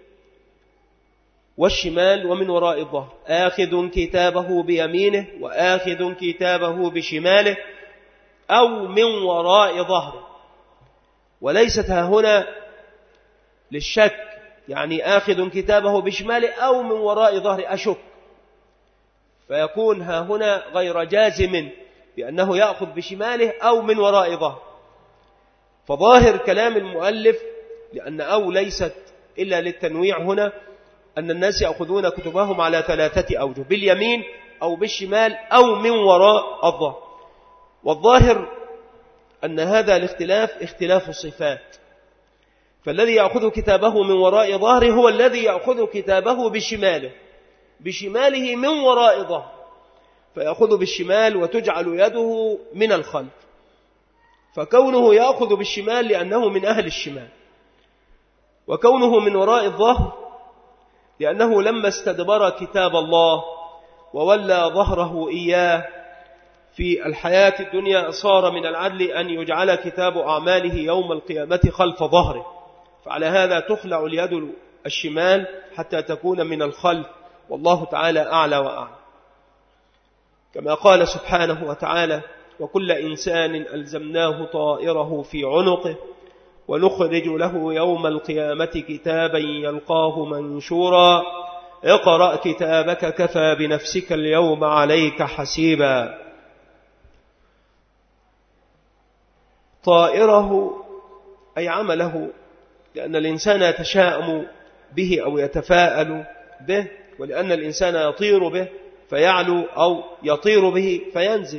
والشمال ومن وراء الظهر. آخذ كتابه بيمينه وآخذ كتابه بشماله أو من وراء ظهره، وليست ها هنا للشك، يعني آخذ كتابه بشماله أو من وراء ظهره أشك، فيكون ها هنا غير جازم بأنه يأخذ بشماله أو من وراء ظهره. فظاهر كلام المؤلف، لأن أو ليست إلا للتنويع هنا، أن الناس يأخذون كتبهم على ثلاثة أوجه: باليمين أو بالشمال أو من وراء الظهر. والظاهر أن هذا الاختلاف اختلاف الصفات، فالذي يأخذ كتابه من وراء ظهره هو الذي يأخذ كتابه بشماله بشماله من وراء ظهر، فيأخذ بالشمال وتجعل يده من الخلف، فكونه يأخذ بالشمال لأنه من أهل الشمال، وكونه من وراء الظهر لأنه لما استدبر كتاب الله وولى ظهره إياه في الحياة الدنيا صار من العدل أن يجعل كتاب أعماله يوم القيامة خلف ظهره، فعلى هذا تخلع اليد الشمال حتى تكون من الخلف، والله تعالى أعلى وأعلى. كما قال سبحانه وتعالى: وكل إنسان ألزمناه طائره في عنقه ونخرج له يوم القيامة كتابا يلقاه منشورا اقرأ كتابك كفى بنفسك اليوم عليك حسيبا. طائره أي عمله، لأن الإنسان يتشاءم به أو يتفاءل به، ولأن الإنسان يطير به فيعلو أو يطير به فينزل.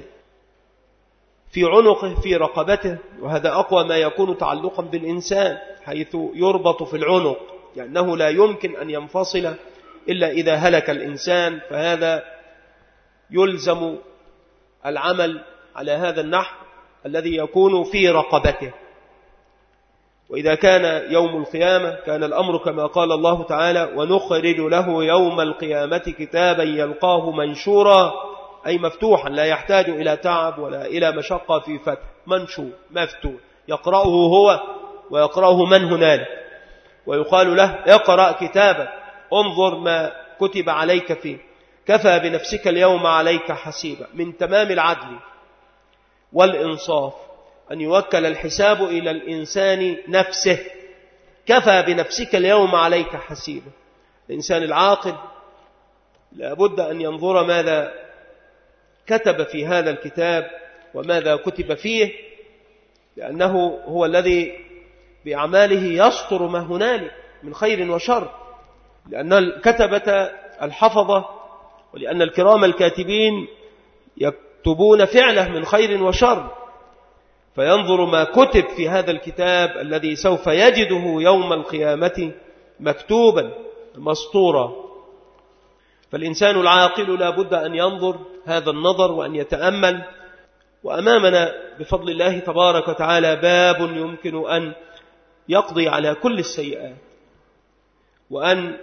في عنقه في رقبته، وهذا أقوى ما يكون تعلقا بالإنسان، حيث يربط في العنق، لأنه لا يمكن أن ينفصل إلا إذا هلك الإنسان، فهذا يلزم العمل على هذا النحو الذي يكون في رقبته. وإذا كان يوم القيامة كان الأمر كما قال الله تعالى: ونخرج له يوم القيامة كتابا يلقاه منشورا، أي مفتوحا لا يحتاج إلى تعب ولا إلى مشقة في فتح، منشور مفتوح يقرأه هو ويقرأه من هنالك، ويقال له: اقرأ كتابك، انظر ما كتب عليك فيه، كفى بنفسك اليوم عليك حسيبا. من تمام العدل والإنصاف أن يوكل الحساب إلى الإنسان نفسه، كفى بنفسك اليوم عليك حسيبا. الإنسان العاقل لابد أن ينظر ماذا كتب في هذا الكتاب وماذا كتب فيه، لأنه هو الذي بأعماله يسطر ما هنالك من خير وشر، لأن الكتبة الحفظة ولأن الكرام الكاتبين يكتبون فعله من خير وشر، فينظر ما كتب في هذا الكتاب الذي سوف يجده يوم القيامة مكتوبا مسطورا. فالإنسان العاقل لا بد أن ينظر هذا النظر وأن يتأمل. وأمامنا بفضل الله تبارك وتعالى باب يمكن أن يقضي على كل السيئات، وأن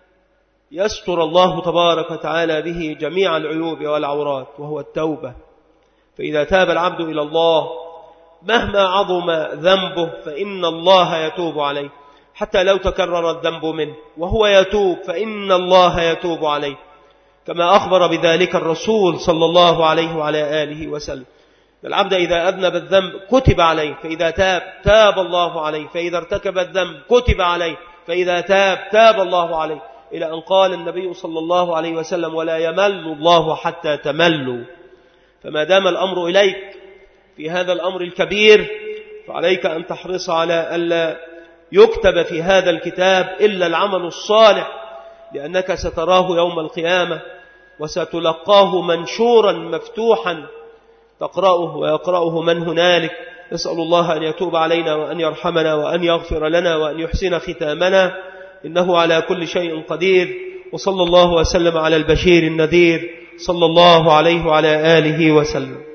يستر الله تبارك وتعالى به جميع العيوب والعورات، وهو التوبة. فإذا تاب العبد إلى الله مهما عظم ذنبه فإن الله يتوب عليه، حتى لو تكرر الذنب منه وهو يتوب فإن الله يتوب عليه، كما أخبر بذلك الرسول صلى الله عليه وعلى آله وسلم. العبد إذا أذنب الذنب كتب عليه، فإذا تاب تاب الله عليه، فإذا ارتكب الذنب كتب عليه، فإذا تاب تاب الله عليه، إلى أن قال النبي صلى الله عليه وسلم: ولا يمل الله حتى تملوا. فما دام الأمر إليك في هذا الأمر الكبير فعليك أن تحرص على ألا يكتب في هذا الكتاب إلا العمل الصالح، لأنك ستراه يوم القيامة وستلقاه منشورا مفتوحا تقرأه ويقرأه من هنالك. نسأل الله أن يتوب علينا وأن يرحمنا وأن يغفر لنا وأن يحسن ختامنا، إنه على كل شيء قدير. وصلى الله وسلم على البشير النذير صلى الله عليه وعلى آله وسلم.